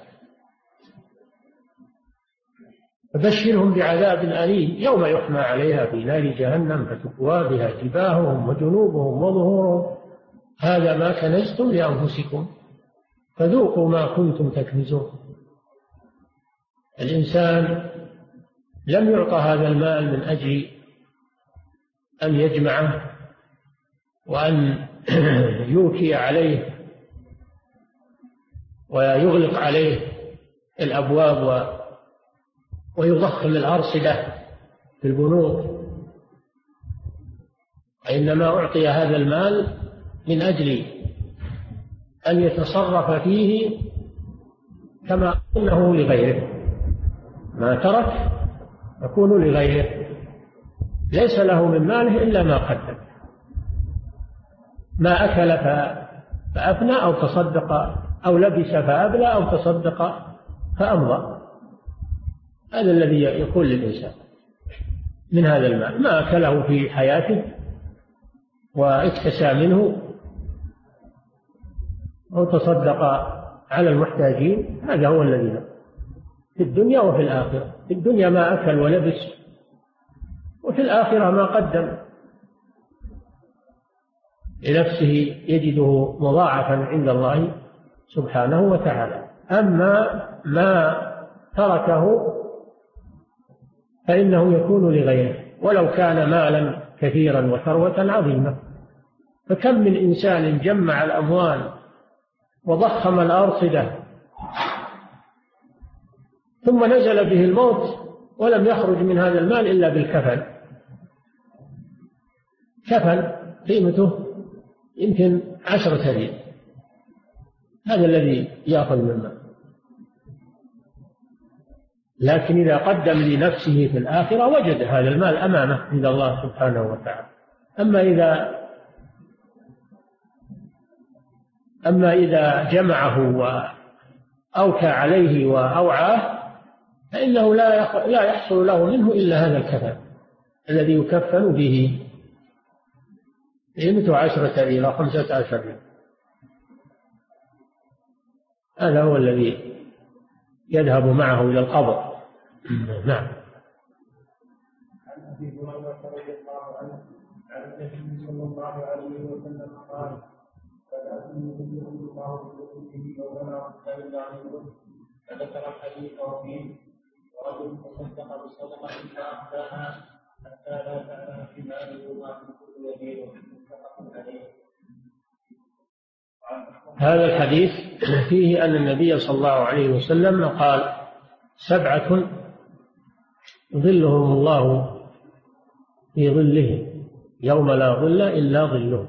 فبشرهم بعذاب أليم يوم يحمى عليها في نار جهنم فتكوى بها جباههم وجنوبهم وظهورهم هذا ما كنزتم لأنفسكم فذوقوا ما كنتم تكنزون. الإنسان لم يعطى هذا المال من أجل أن يجمعه وأن يوكي عليه ويغلق عليه الأبواب ويضخم الأرصدة في البنوك، وإنما أعطي هذا المال من أجل أن يتصرف فيه كما أنه لغيره، ما ترك يكون لغيره، ليس له من ماله إلا ما قدم، ما أكل فأفنى أو تصدق أو لبس فأبلى أو تصدق فأمضى. هذا الذي يكون للإنسان من هذا المال، ما أكله في حياته واكتسى منه أو تصدق على المحتاجين، هذا هو الذي له في الدنيا وفي الآخرة. في الدنيا ما أكل ولبس، وفي الآخرة ما قدم لنفسه يجده مضاعفا عند الله سبحانه وتعالى. أما ما تركه فإنه يكون لغيره ولو كان مالا كثيرا وثروة عظيمة. فكم من إنسان جمع الأموال وضخم الأرصدة ثم نزل به الموت ولم يخرج من هذا المال إلا بالكفن، كفن قيمته يمكن 10 ريال، هذا الذي يأخذ من المال. لكن إذا قدم لنفسه في الآخرة وجد هذا المال أمامه عند الله سبحانه وتعالى. أما إذا جمعه وأوكى عليه وأوعاه فإنه لا يحصل له منه إلا هذا الكفن الذي يكفن به، قيمته 10 إلى 15 ريال. هذا هو الذي يذهب معه إلى القبر. نعم. عن أبي هريرة رضي الله عنه عن النبي صلى الله عليه وسلم قال: فلأتني يذكر الله بذكره وبلغ كان عنه. فذكر الحديث وفيه: ورجل تصدق بصدقة فأخفاها حتى لا تعلم شماله ما تنفق يمينه. متفق عليه. هذا الحديث فيه أن النبي صلى الله عليه وسلم قال: 7 يظلهم الله في ظله يوم لا ظل إلا ظله.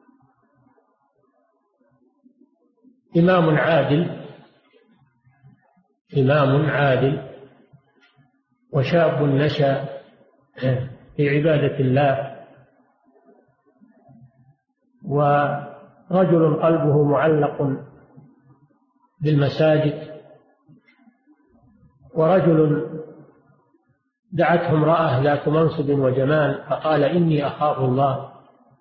إمام عادل وشاب نشأ في عبادة الله، ورجل قلبه معلق بالمساجد، ورجل دعته امرأة ذات منصب وجمال فقال إني أخاف الله،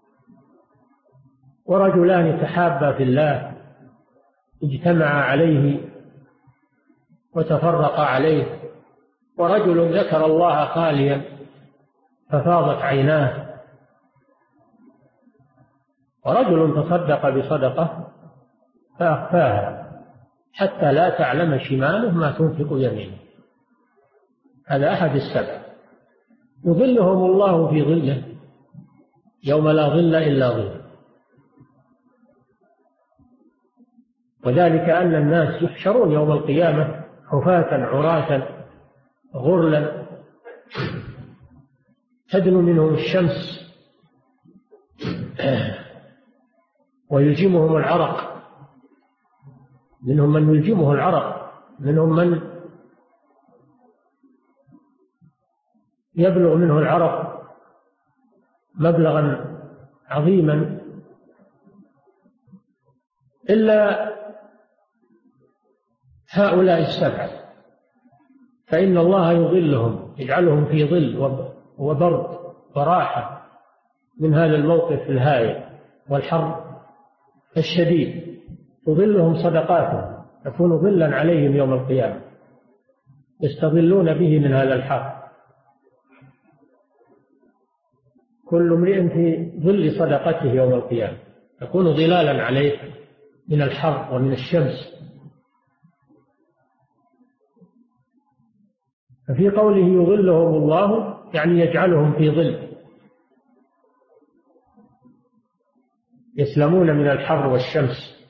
ورجلان تحابا في الله اجتمعا عليه وتفرقا عليه، ورجل ذكر الله خاليا ففاضت عيناه، ورجل تصدق بصدقة فأخفاها حتى لا تعلم شماله ما تنفق يمينه. هذا أحد السبع يظلهم الله في ظله يوم لا ظل إلا ظله. وذلك أن الناس يحشرون يوم القيامة حفاة عراة غرلا تدنو منهم الشمس ويلجمهم العرق، منهم من يلجمه العرق، منهم من يبلغ منه العرق مبلغا عظيما، إلا هؤلاء السبعة فإن الله يظلهم، يجعلهم في ظل وبرد وراحة من هذا الموقف الهائل والحر الشديد. تظلهم صدقاتهم، تكون ظلا عليهم يوم القيامة، يستظلون به من هذا الحر. كل امرئ في ظل صدقته يوم القيامة تكون ظلالا عليه من الحر ومن الشمس. ففي قوله يظلهم الله يعني يجعلهم في ظل، يسلمون من الحر والشمس.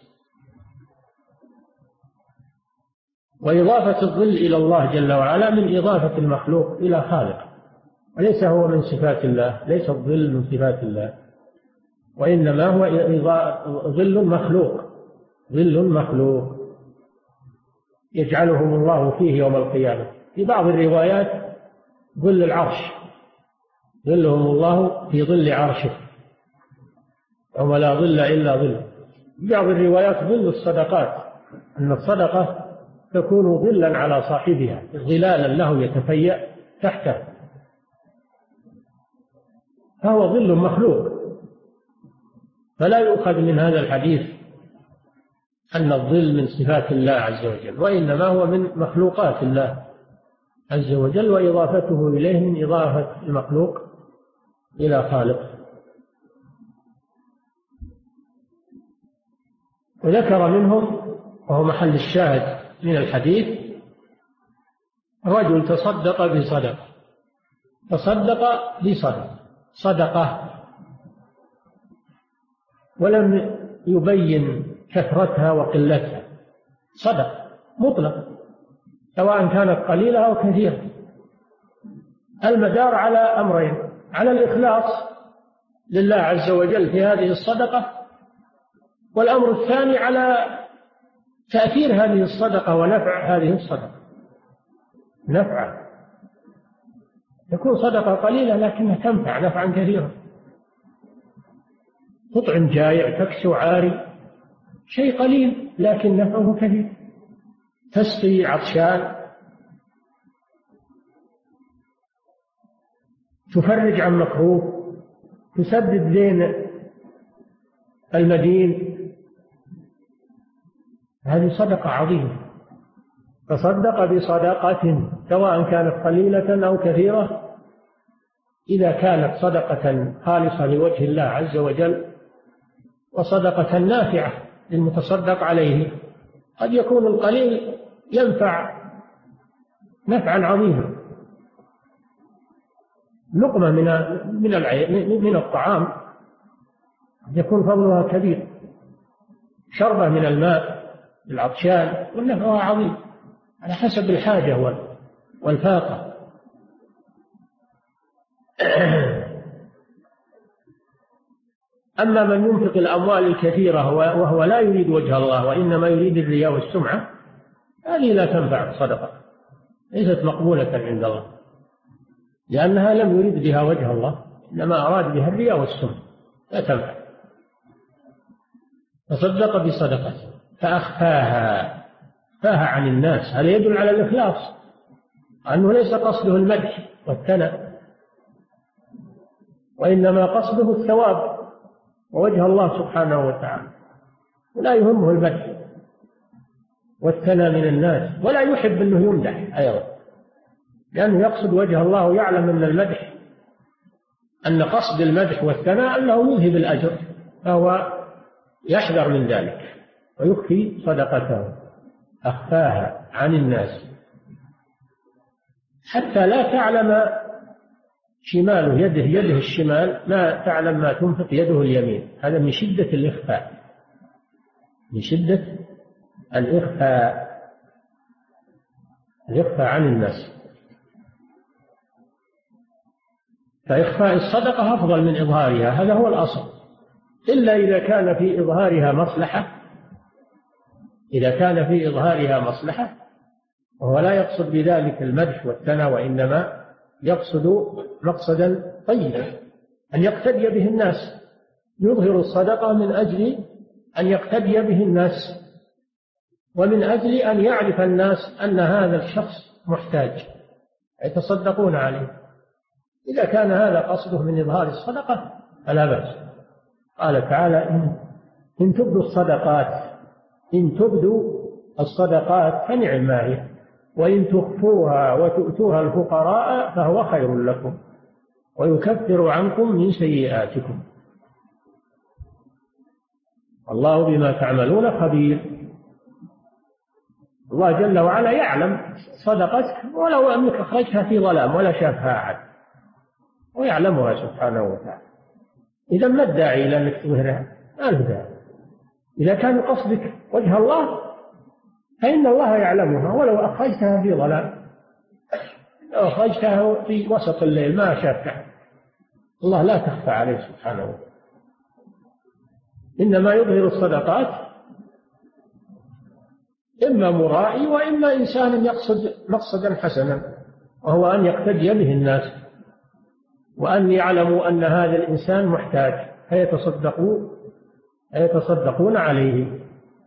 وإضافة الظل إلى الله جل وعلا من إضافة المخلوق إلى خالق، وليس هو من صفات الله، ليس الظل من صفات الله، وإنما هو ظل مخلوق يجعلهم الله فيه يوم القيامة. في بعض الروايات ظل العرش، ظلهم الله في ظل عرشه يوم لا ظل إلا ظله. في بعض الروايات ظل الصدقات، أن الصدقة تكون ظلا على صاحبها، ظلالا له يتفيأ تحته، فهو ظل مخلوق. فلا يؤخذ من هذا الحديث أن الظل من صفات الله عز وجل، وإنما هو من مخلوقات الله عز وجل، وإضافته إليه من إضافة المخلوق إلى خالق. وذكر منهم، وهو محل الشاهد من الحديث، رجل تصدق بصدقة ولم يبين كثرتها وقلتها، صدق مطلق سواء كانت قليلة أو كثيرة. المدار على أمرين: على الإخلاص لله عز وجل في هذه الصدقة، والأمر الثاني على تأثير هذه الصدقة ونفع هذه الصدقة. نفع يكون صدقة قليلة لكنها تنفع نفعا كثيرا، تطعم جائع، تكسو عاري، شيء قليل لكن نفعه كثير، تسقي عطشان، تفرج عن مكروه، تسدد دين المدين. هذه صدقة عظيمة. تصدق بصدقة سواء كانت قليلة أو كثيرة، إذا كانت صدقة خالصة لوجه الله عز وجل وصدقة نافعة للمتصدق عليه. قد يكون القليل ينفع نفعا عظيما، لقمة من الطعام يكون فضلها كبير، شربة من الماء للعطشان ونفعها عظيم على حسب الحاجة والفاقة. أما من ينفق الأموال الكثيرة وهو لا يريد وجه الله وإنما يريد الرياء والسمعة، هذه لا تنفع الصدقة، ليست مقبولة عند الله، لأنها لم يريد بها وجه الله، إنما أراد بها الرياء والسمعة، لا تنفع. تصدق بصدقة فأخفاها عن الناس، هذا يدل على الإخلاص، أنه ليس قصده المدح والثناء، وإنما قصده الثواب ووجه الله سبحانه وتعالى، ولا يهمه المدح والثناء من الناس، ولا يحب أنه يمدح أيضا، لأنه يقصد وجه الله ويعلم أن المدح، أن قصد المدح والثناء أنه يذهب الأجر، فهو يحذر من ذلك ويخفي صدقته، أخفاها عن الناس حتى لا تعلم شماله يده الشمال ما تعلم ما تنفق يده اليمين. هذا من شدة الإخفاء، من شدة الإخفاء عن الناس. فإخفاء الصدقة أفضل من إظهارها، هذا هو الأصل، إلا إذا كان في إظهارها مصلحة، إذا كان في إظهارها مصلحة وهو لا يقصد بذلك المدح والثناء، وإنما يقصد مقصدا طيبا أن يقتدي به الناس، يظهر الصدقة من أجل أن يقتدي به الناس، ومن أجل أن يعرف الناس أن هذا الشخص محتاج يتصدقون عليه. إذا كان هذا قصده من إظهار الصدقة فلا بأس. قال تعالى: إن تبدوا الصدقات فنعم ما هي، وإن تخفوها وتؤتوها الفقراء فهو خير لكم ويكفر عنكم من سيئاتكم والله بما تعملون خبير. الله جل وعلا يعلم صدقتك ولو أنك أخرجتها في ظلام ولا شافها أحد، ويعلمها سبحانه وتعالى. إذا ما الداعي إلى أنك تظهرها؟ ما له داعي. إذا كان قصدك وجه الله فإن الله يعلمها، ولو أخرجتها في ظلام، لو أخرجتها في وسط الليل ما شافها، الله لا تخفى عليه سبحانه وتعالى. إنما يظهر الصدقات إما مرائي وإما إنسان يقصد مقصدا حسنا، وهو أن يقتدي به الناس وأن يعلموا أن هذا الإنسان محتاج فيتصدقون عليه.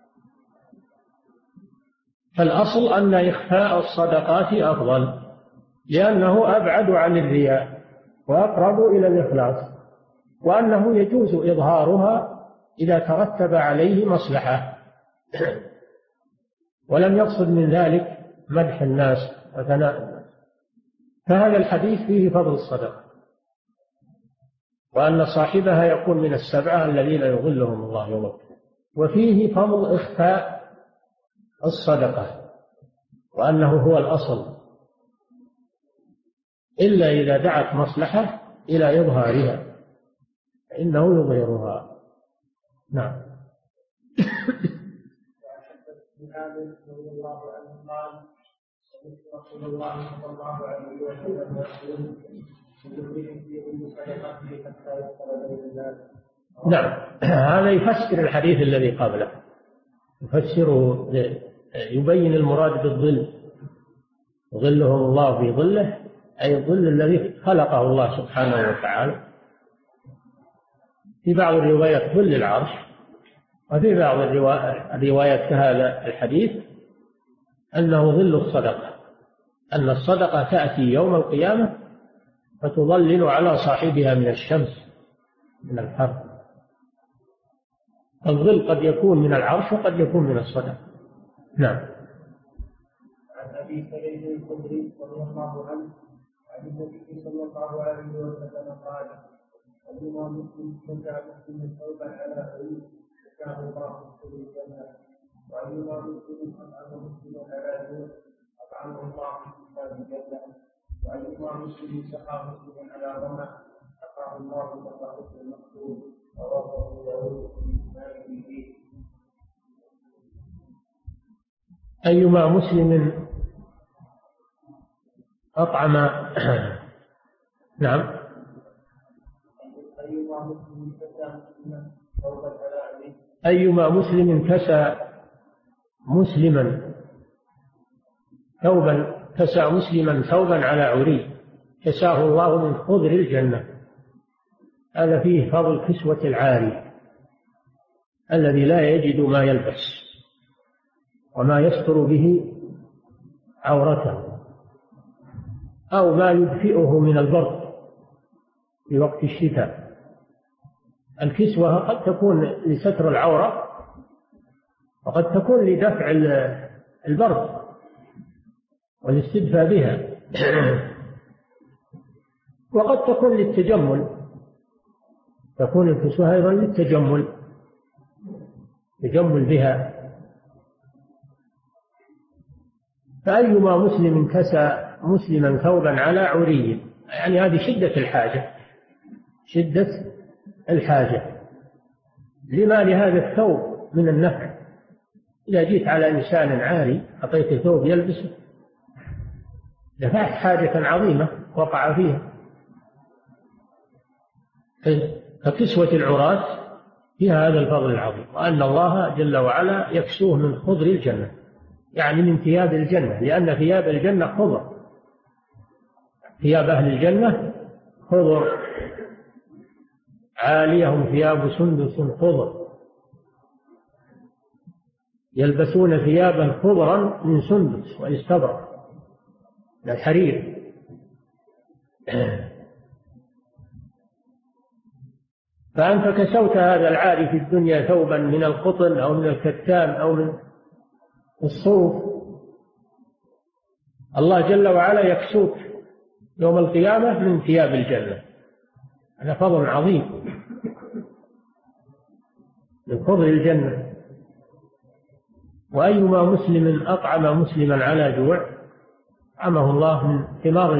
فالأصل أن إخفاء الصدقات أفضل، لأنه أبعد عن الرياء وأقرب إلى الإخلاص، وأنه يجوز إظهارها إذا ترتب عليه مصلحة ولم يقصد من ذلك مدح الناس وثناء الناس. فهذا الحديث فيه فضل الصدقة، وأن صاحبها يكون من السبعة الذين يظلهم الله يوم القيامة، وفيه فضل إخفاء الصدقة، وأنه هو الأصل، إلا إذا دعت مصلحة إلى إظهارها فإنه يظهرها. نعم. رضي الله عنه قال: سمعت رسول الله صلى الله عليه وسلم يقول: نعم. هذا يفسر الحديث الذي قبله، يفسره، يبين المراد بالظل، ظلهم الله في ظله، أي الظل الذي خلقه الله سبحانه وتعالى. في بعض الروايات ظل العرش، وفي بعض الروايات كهذا الحديث أنه ظل الصدقة، أن الصدقة تأتي يوم القيامة فتظلل على صاحبها من الشمس من الحر. الظل قد يكون من العرش وقد يكون من الصدقة. نعم. عن أبي سعيد الخدري رضي الله عنه عن النبي صلى الله عليه وسلم قال: أيما مسلم شجع مسلم ثوبا على عيد شجعه الله في الجنة، وأيما مسلم أطعم مسلما على جوع أطعمه الله في الجنة، وأيما مسلم سقى مسلما على رمى سقاه الله سقاه المقصود. رواه أبو داود في إسناده. أيما مسلم أطعم نعم أيما مسلم كسى مسلما ثوبا على عري كساه الله من خضر الجنة. هذا فيه فضل كسوة العاري الذي لا يجد ما يلبس وما يستر به عورته أو ما يدفئه من البرد في وقت الشتاء. الكسوة قد تكون لستر العورة وقد تكون لدفع البرد والاستدفاء بها وقد تكون للتجمل، تكون الكسوة أيضا للتجمل بها. فأيما مسلم كسى مسلما ثوبا على عري، يعني هذه شدة الحاجة لما لهذا الثوب من النفع. إذا جيت على إنسان عاري أعطيته ثوب يلبسه دفعت حاجة عظيمة وقع فيها. فكسوة العراة فيها هذا الفضل العظيم، وأن الله جل وعلا يكسوه من خضر الجنة، يعني من ثياب الجنة، لأن ثياب الجنة خضر، ثياب أهل الجنة خضر، عاليهم ثياب سندس خضر، يلبسون ثيابا خضرا من سندس واستبرق من الحرير. فأنت كسوت هذا العاري في الدنيا ثوبا من القطن أو من الكتان أو من الصوف، الله جل وعلا يكسوك يوم القيامة من ثياب الجنة. هذا فضل عظيم من فضل الجنة. وأيما مسلم أطعم مسلما على جوع أطعمه الله من ثمار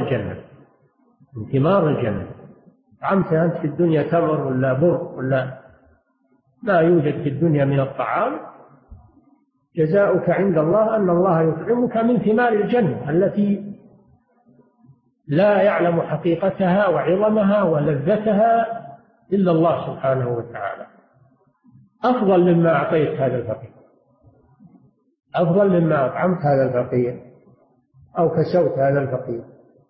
الجنة. طعمت أنت في الدنيا تمر ولا بر ولا ما يوجد في الدنيا من الطعام، جزاؤك عند الله أن الله يطعمك من ثمار الجنة التي لا يعلم حقيقتها وعظمها ولذتها إلا الله سبحانه وتعالى. أفضل مما أعطيت هذا الفقير، أفضل مما أطعمت هذا الفقير أو كسوت هذا الفقير.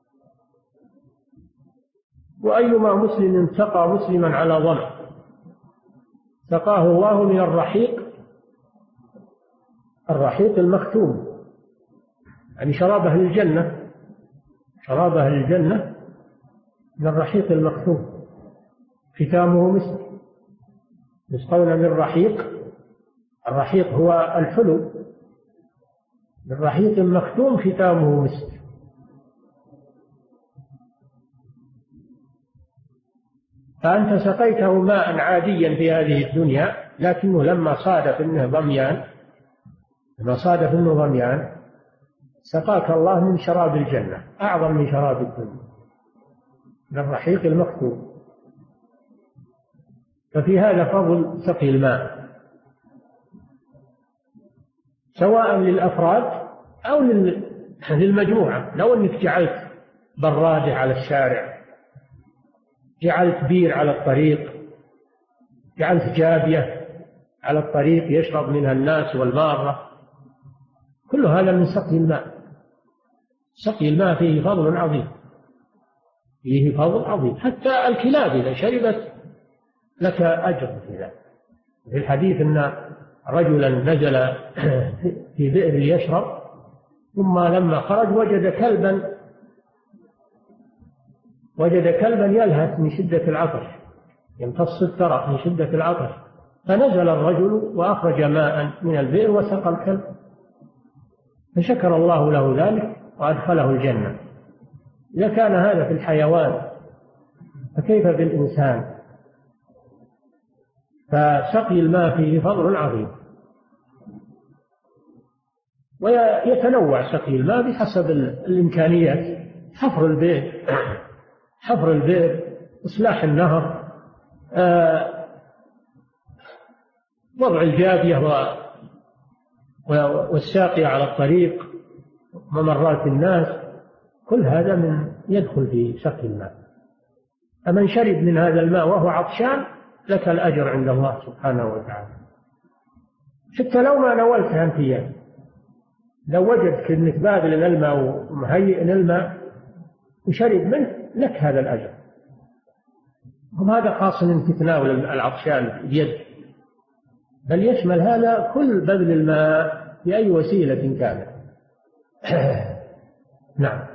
وأيما مسلم سقى مسلما على ظمأ سقاه الله من الرحيق المختوم، يعني شراب أهل الجنة من الرحيق المختوم ختامه مسك، يسقون من الرحيق هو الحلو، من رحيق مختوم ختامه مسك. فأنت سقيته ماء عاديا في هذه الدنيا، لكنه لما صادف أنه ضميان سقاك الله من شراب الجنة أعظم من شراب الدنيا، من الرحيق المختوم. ففي هذا فضل سقي الماء سواء للأفراد أو للمجموعة. لو أنك جعلت برادة على الشارع، جعلت بير على الطريق، جعلت جابية على الطريق يشرب منها الناس والمارة، كل هذا من سقي الماء. سقي الماء فيه فضل عظيم، حتى الكلاب إذا شربت لك أجر في ذلك. في الحديث أن رجلا نزل في بئر يشرب، ثم لما خرج وجد كلبا يلهث من شدة العطش، يمتص الثرى من شدة العطش، فنزل الرجل وأخرج ماء من البئر وسقى الكلب، فشكر الله له ذلك وأدخله الجنة. إذا كان هذا في الحيوان فكيف بالإنسان؟ فسقي الماء فيه فضل عظيم. ويتنوع سقي الماء بحسب الإمكانيات، حفر البئر، إصلاح النهر، وضع الجابية والساقية على الطريق، ممرات الناس، كل هذا يدخل في سقي الماء. فمن شرب من هذا الماء وهو عطشان لك الأجر عند الله سبحانه وتعالى، حتى لو ما نولتها أنت إياه، لو وجدت أنك باذل الماء ومهيئ الماء وشرب منه لك هذا الأجر. وهذا خاص أنك تتناول العطشان بيد، بل يشمل هذا كل بذل الماء بأي وسيلة كانت. نعم.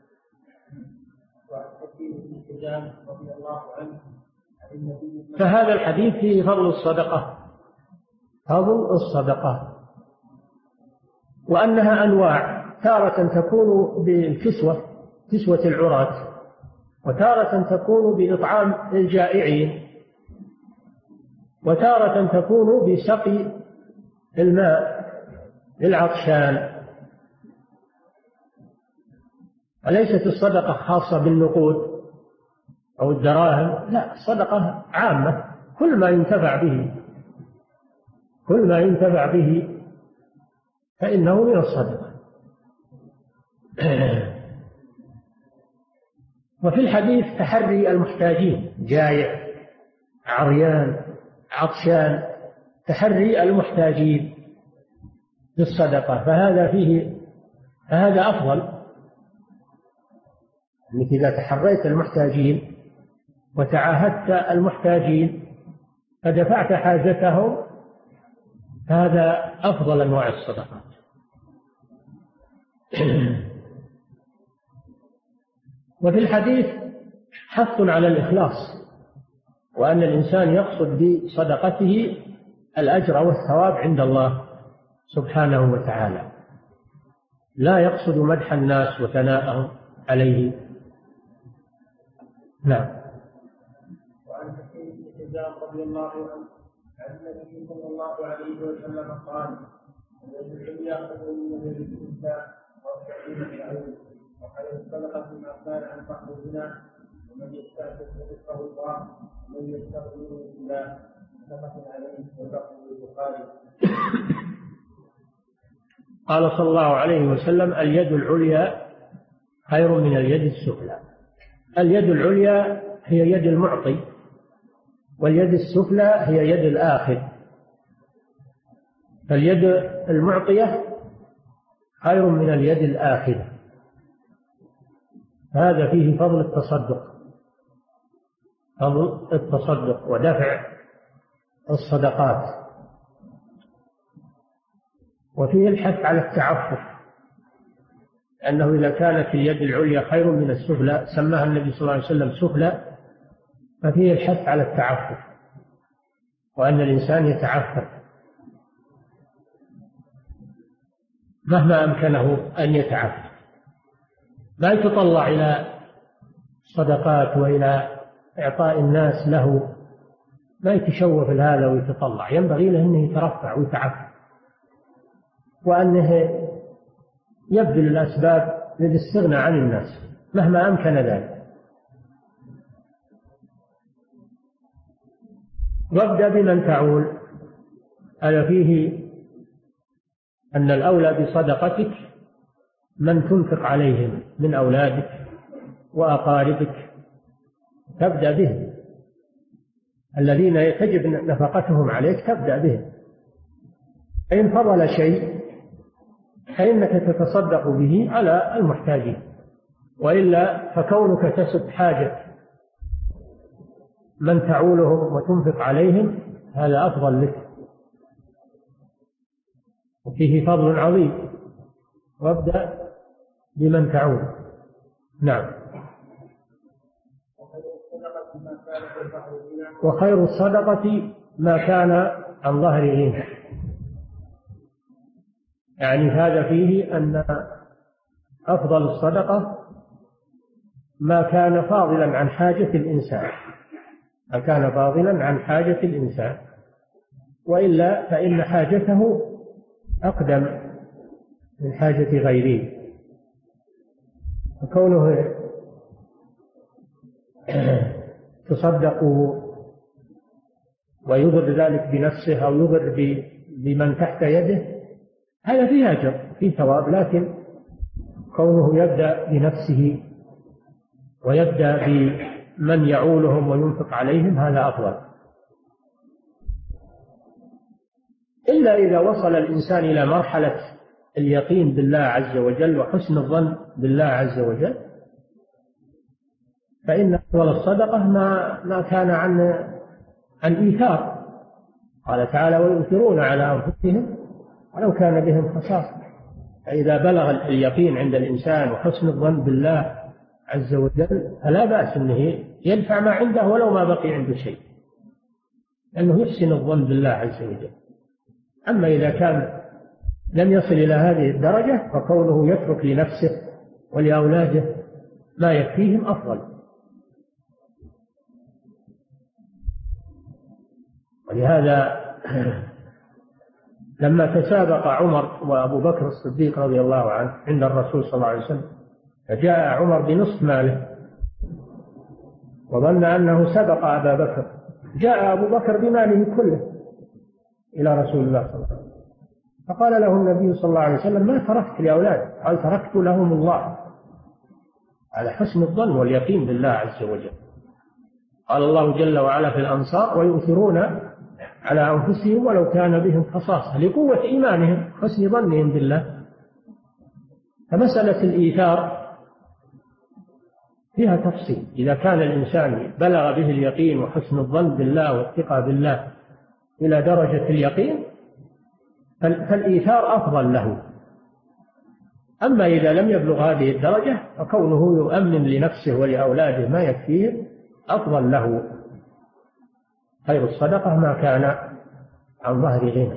فهذا الحديث فيه فضل الصدقة، فضل الصدقة، وأنها أنواع، تارة تكون بالكسوة، كسوة العراة، وتارة تكون بإطعام الجائعين، وتارة تكون بسقي الماء للعطشان. وليست الصدقة خاصة بالنقود أو الدراهم، لا، الصدقة عامة، كل ما ينتفع به، كل ما ينتفع به فإنه من الصدقة. وفي الحديث تحري المحتاجين، جائع، عريان، عطشان، تحري المحتاجين للصدقة، فهذا أفضل، أنك إذا تحريت المحتاجين وتعاهدت المحتاجين فدفعت حاجتهم، هذا أفضل أنواع الصدقات. وفي الحديث حث على الإخلاص، وأن الإنسان يقصد بصدقته الأجر والثواب عند الله سبحانه وتعالى، لا يقصد مدح الناس وثناءهم عليه. نعم. وعن حكيم بن حزام رضي الله عنه عن النبي صلى الله عليه وسلم قال: الذي الدنيا خير من الإنسان والسعيد في العون، وخير الصدقة ما كان عن فقر الزنا، ومن يستعفف رزقه الله ومن يستغفر بالله. متفق عليه واللفظ للبخاري. قال صلى الله عليه وسلم: اليد العليا خير من اليد السفلى. اليد العليا هي يد المعطي، واليد السفلى هي يد الآخذ. فاليد المعطية خير من اليد الآخذة. هذا فيه فضل التصدق، فضل التصدق ودفع الصدقات، وفيه الحث على التعفف، أنه إذا كانت اليد العليا خير من السفلى، سماها النبي صلى الله عليه وسلم سفلى، ففيه الحث على التعفف، وأن الإنسان يتعفف مهما أمكنه أن يتعفف، لا يتطلع إلى صدقات وإلى إعطاء الناس له، ما يتشوف لهذا ويتطلع، ينبغي له أنه يترفع ويتعفف، وأنه يبذل الأسباب للاستغناء عن الناس مهما أمكن ذلك. وابدأ بمن تعول، هذا فيه أن الأولى بصدقتك من تنفق عليهم من أولادك وأقاربك، تبدأ بهم، الذين تجب نفقتهم عليك تبدأ بهم. فإن فضل شيء فإنك تتصدق به على المحتاجين، وإلا فكونك تسد حاجة من تعولهم وتنفق عليهم هذا أفضل لك، وفيه فضل عظيم. وابدأ بمن تعول. نعم. وخير الصدقة ما كان عن ظهر غنى، يعني هذا فيه أن أفضل الصدقة ما كان فاضلا عن حاجة الإنسان، ما كان فاضلا عن حاجة الإنسان، وإلا فإن حاجته أقدم من حاجة غيره، فكونه تصدق ويضر ذلك بنفسه أو يضر بمن تحت يده هذا فيه أجر، فيه ثواب، لكن كونه يبدأ بنفسه ويبدأ من يعولهم وينفق عليهم هذا أفضل. إلا إذا وصل الإنسان إلى مرحلة اليقين بالله عز وجل وحسن الظن بالله عز وجل، فإن أفضل الصدقة ما كان عن إيثار. قال تعالى: ويؤثرون على أنفسهم ولو كان بهم خصاصة. فإذا بلغ اليقين عند الإنسان وحسن الظن بالله عز وجل فلا بأس أنه يدفع ما عنده ولو ما بقي عنده شيء، لأنه يحسن الظن بالله عز وجل. أما إذا كان لم يصل إلى هذه الدرجة فكونه يترك لنفسه ولأولاده ما يكفيهم أفضل. ولهذا لما تسابق عمر وأبو بكر الصديق رضي الله عنه عند الرسول صلى الله عليه وسلم، فجاء عمر بنصف ماله وظن أنه سبق أبا بكر، جاء أبو بكر بماله كله إلى رسول الله صلى الله عليه وسلم، فقال له النبي صلى الله عليه وسلم: ما تركت لأولاد؟ قال: تركت لهم الله، على حسن الظن واليقين بالله عز وجل. قال الله جل وعلا في الأنصار: ويؤثرون على أنفسهم ولو كان بهم خصاصة، لقوة إيمانهم حسن ظنهم بالله. فمسألة الإيثار فيها تفصيل. إذا كان الإنسان بلغ به اليقين وحسن الظن بالله والثقة بالله إلى درجة اليقين فالإيثار أفضل له. أما إذا لم يبلغ هذه الدرجة فكونه يؤمن لنفسه ولأولاده ما يكفيه أفضل له. خير الصدقة ما كان عن ظهر غنى.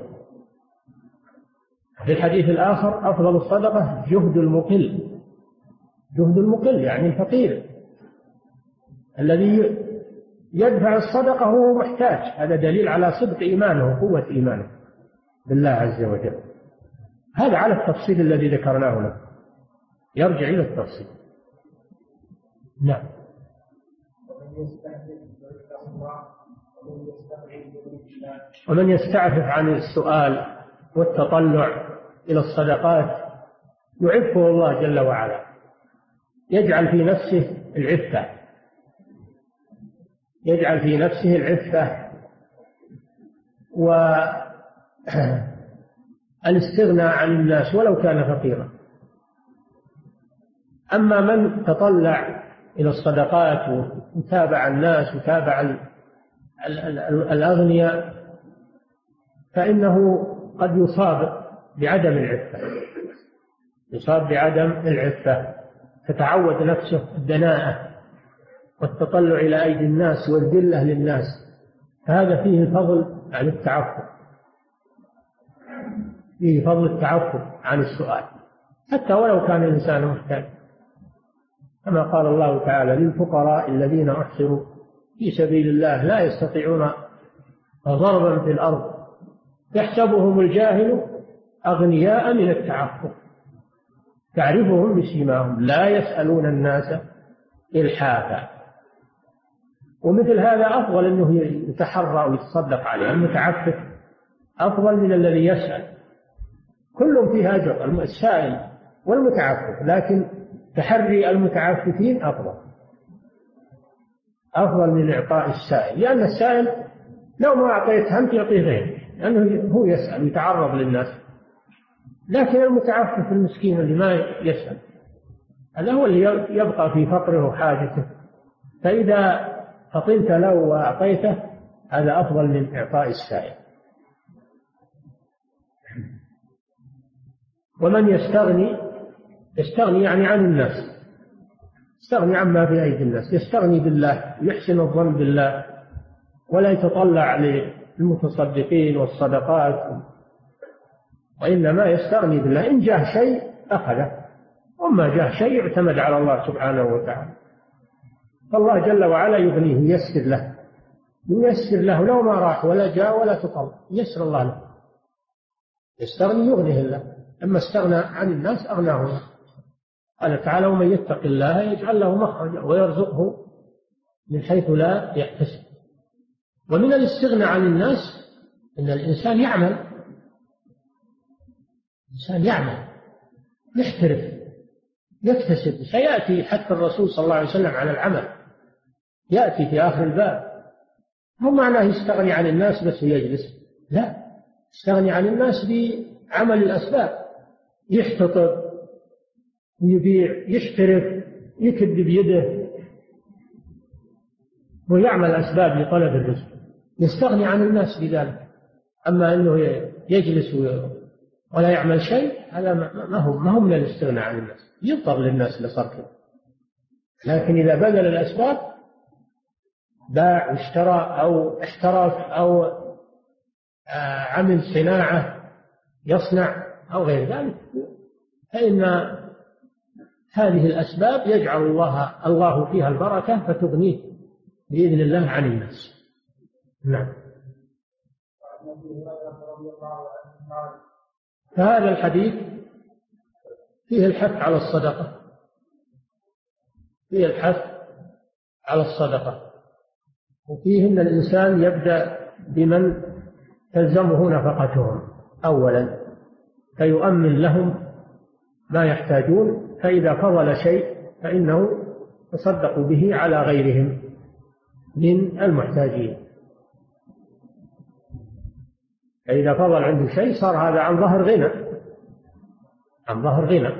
في الحديث الآخر: أفضل الصدقة جهد المقل. جهد المقل يعني الفقير الذي يدفع الصدقة وهو محتاج. هذا دليل على صدق إيمانه وقوة إيمانه بالله عز وجل. هذا على التفصيل الذي ذكرناه له، يرجع إلى التفصيل. نعم. ومن يستعفف عن السؤال والتطلع إلى الصدقات يعفه الله جل وعلا، يجعل في نفسه العفة، يجعل في نفسه العفة والاستغناء عن الناس ولو كان فقيرا. أما من تطلع إلى الصدقات وتابع الناس وتابع الأغنياء فإنه قد يصاب بعدم العفة، يصاب بعدم العفة، تتعود نفسه الدناءة والتطلع إلى أيدي الناس والذلة للناس، فهذا فيه الفضل عن التعفف، فيه فضل التعفف عن السؤال حتى ولو كان الإنسان محتاج، كما قال الله تعالى: للفقراء الذين أحصروا في سبيل الله لا يستطيعون ضربا في الأرض يحسبهم الجاهل أغنياء من التعفف تعرفهم بسيماهم لا يسألون الناس إلحافا. ومثل هذا أفضل أنه يتحرى ويتصدق عليه. المتعفف أفضل من الذي يسأل، كلهم فيها أجر، السائل والمتعفف، لكن تحري المتعففين أفضل من إعطاء السائل، لأن السائل لو ما أعطيته أنت يعطيه غيره، لأنه هو يسأل ويتعرض للناس، لكن المتعفف المسكين اللي ما يسأل هذا هو اللي يبقى في فقره وحاجته، فإذا فطنت له وأعطيته هذا أفضل من إعطاء السائل. ومن يستغني يعني عن الناس، يستغني عما في أيدي الناس، يستغني بالله، يحسن الظن بالله، ولا يتطلع للمتصدقين والصدقات، وإنما يستغني بالله. إن جاء شيء أخذه، وما جاء شيء اعتمد على الله سبحانه وتعالى، فالله جل وعلا يغنيه، ييسر له لو ما راح ولا جاء ولا تطلع، يسر الله له، يستغني يغنيه الله. أما استغنى عن الناس أغناه الله. قال تعالى: ومن يتق الله يجعل له مخرجا ويرزقه من حيث لا يحتسب. ومن الاستغناء عن الناس أن الإنسان يعمل يحترف يكتسب. سيأتي حتى الرسول صلى الله عليه وسلم على العمل، يأتي في آخر الباب. مو معناه يستغني عن الناس بس ويجلس، لا، يستغني عن الناس بعمل الأسباب، يحتطب، يبيع، يشترك، يكب بيده، ويعمل أسباب لطلب الرزق، يستغني عن الناس بذلك. أما أنه يجلس ولا يعمل شيء، هذا ما هو من الاستغناء عن الناس، يضطر للناس لصرفه. لكن إذا بذل الأسباب، باع واشترى أو احترف أو عمل صناعة يصنع أو غير ذلك، فإن هذه الأسباب يجعل الله فيها البركة فتغنيه بإذن الله عن الناس. نعم. فهذا الحديث فيه الحث على الصدقة، فيه الحث على الصدقة، وفيه أن الإنسان يبدأ بمن تلزمه نفقتهم أولا فيؤمن لهم ما يحتاجون، فإذا فضل شيء فإنه يتصدق به على غيرهم من المحتاجين. فإذا فضل عنده شيء صار هذا عن ظهر غنى.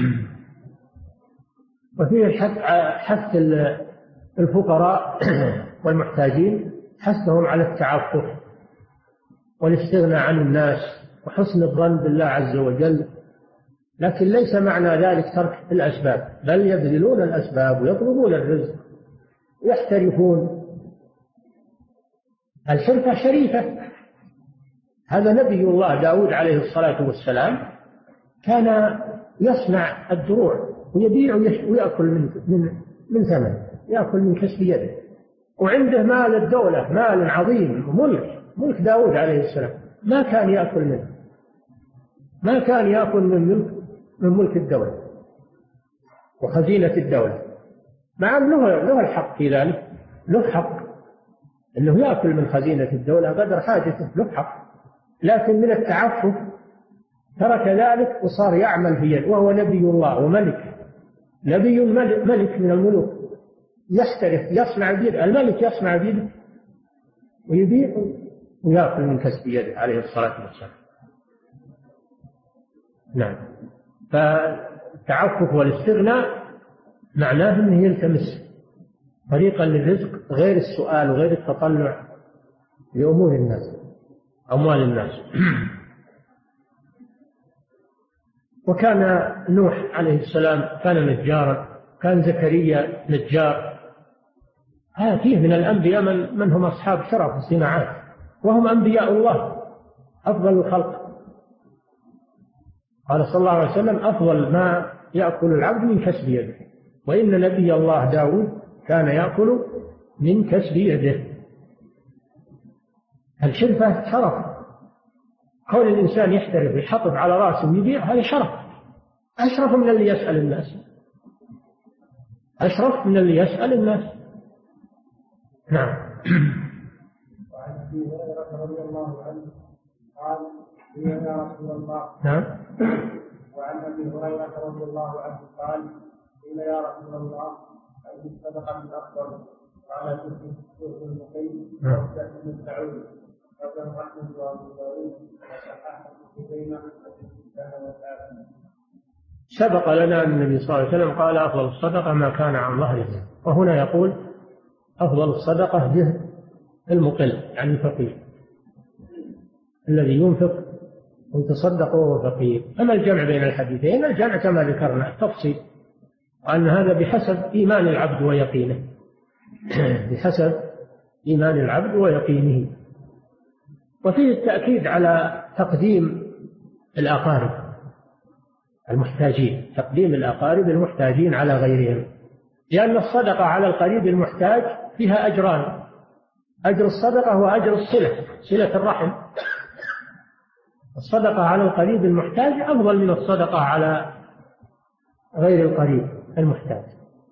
وفيه حث الفقراء والمحتاجين، حثهم على التعفف والاستغناء عن الناس وحسن الظن بالله عز وجل، لكن ليس معنى ذلك ترك الأسباب، بل يبذلون الأسباب ويطلبون الرزق ويحترفون. الحرفة شريفة. هذا نبي الله داود عليه الصلاة والسلام كان يصنع الدروع ويبيع ويأكل من ثمن، يأكل من كسب يده، وعنده مال الدولة، مال عظيم، ملك داود عليه السلام، ما كان يأكل منه، ما كان يأكل من ملك الدولة وخزينة الدولة. نعم له الحق في ذلك، له حق أنه يأكل من خزينة الدولة قدر حاجته، له حق، لكن من التعفف ترك ذلك وصار يعمل في يده، وهو نبي الله وملك، ملك من الملوك، يحترف، يصنع بيده، الملك يصنع بيده ويبيع ويأكل من كسب يده عليه الصلاة والسلام. نعم. فالتعفف والاستغناء معناه أنه يلتمس طريقا للرزق غير السؤال وغير التطلع لأمور الناس، أموال الناس. وكان نوح عليه السلام كان نجارا، كان زكريا نجار. هذا فيه من الأنبياء من هم أصحاب شرف وصناعات، وهم أنبياء الله أفضل الخلق. قال صلى الله عليه وسلم: أفضل ما يأكل العبد من كسب يده، وإن نبي الله داود كان يأكل من كسب يده. الحرفة شرف، كون الإنسان يحترف ويحطب على رأسه ويبيع، هذا شرف، أشرف من اللي يسأل الناس، أشرف من اللي يسأل الناس. نعم. وعن أبي هريرة رضي الله عنه قال: يا رسول الله. نعم. وعن أبي هريرة رضي الله عنه قال: قيل يا رسول الله أي الصدقة الأفضل؟ قال: تؤتي المقيم وتأتي التعود. وكان أحمد وأبو داود وصححه خزيمة وكان. سبق لنا أن النبي صلى الله عليه وسلم قال: أفضل الصدقة ما كان عن ظهر غنى. وهنا يقول: أفضل الصدقة به المقل، يعني الفقير الذي ينفق ويتصدق وهو فقير. أما الجمع بين الحديثين، الجمع كما ذكرنا التفصيل، وأن هذا بحسب إيمان العبد ويقينه، بحسب إيمان العبد ويقينه. وفيه التأكيد على تقديم الأقارب المحتاجين، تقديم الأقارب المحتاجين على غيرهم، لأن الصدقة على القريب المحتاج فيها أجران: أجر الصدقة وأجر الصلة، صلة الرحم. الصدقة على القريب المحتاج أفضل من الصدقة على غير القريب المحتاج.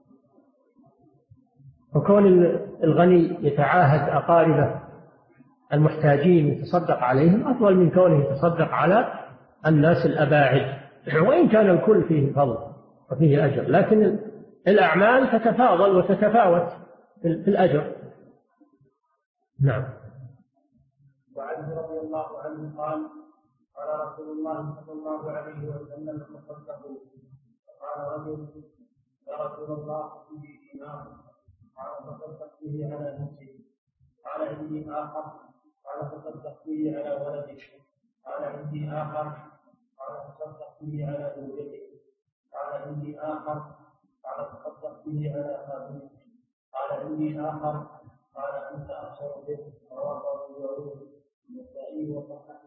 وكون الغني يتعاهد أقاربه المحتاجين يتصدق عليهم أفضل من كونه يتصدق على الناس الأباعد، وإن كان الكل فيه فضل وفيه أجر، لكن الأعمال تتفاضل وتتفاوت. في الأجر. نعم. وعنه رضي الله عنه قال قال رسول الله صلى الله عليه وسلم تصدقوا. فقال رجل يا رسول الله عندي دينار قال تصدق به على نفسك. قال عندي آخر قال تصدق به على ولدك. قال عندي آخر قال تصدق به على زوجتك. قال عندي آخر قال تصدق به على خادمك. قال عندي آخر قال أنت أبصر به. رواه أبو داود والنسائي وصححه.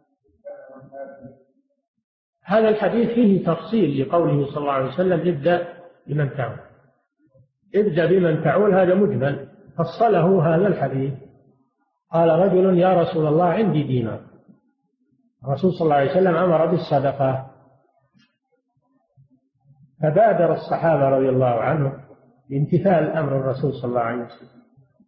هذا الحديث فيه تفصيل لقوله صلى الله عليه وسلم ابدأ بمن تعول. ابدأ بمن تعول هذا مجمل، فصله هذا الحديث. قال رجل يا رسول الله عندي دينار. الرسول صلى الله عليه وسلم أمر بالصدقة، فبادر الصحابة رضي الله عنهم بامتثال أمر الرسول صلى الله عليه وسلم.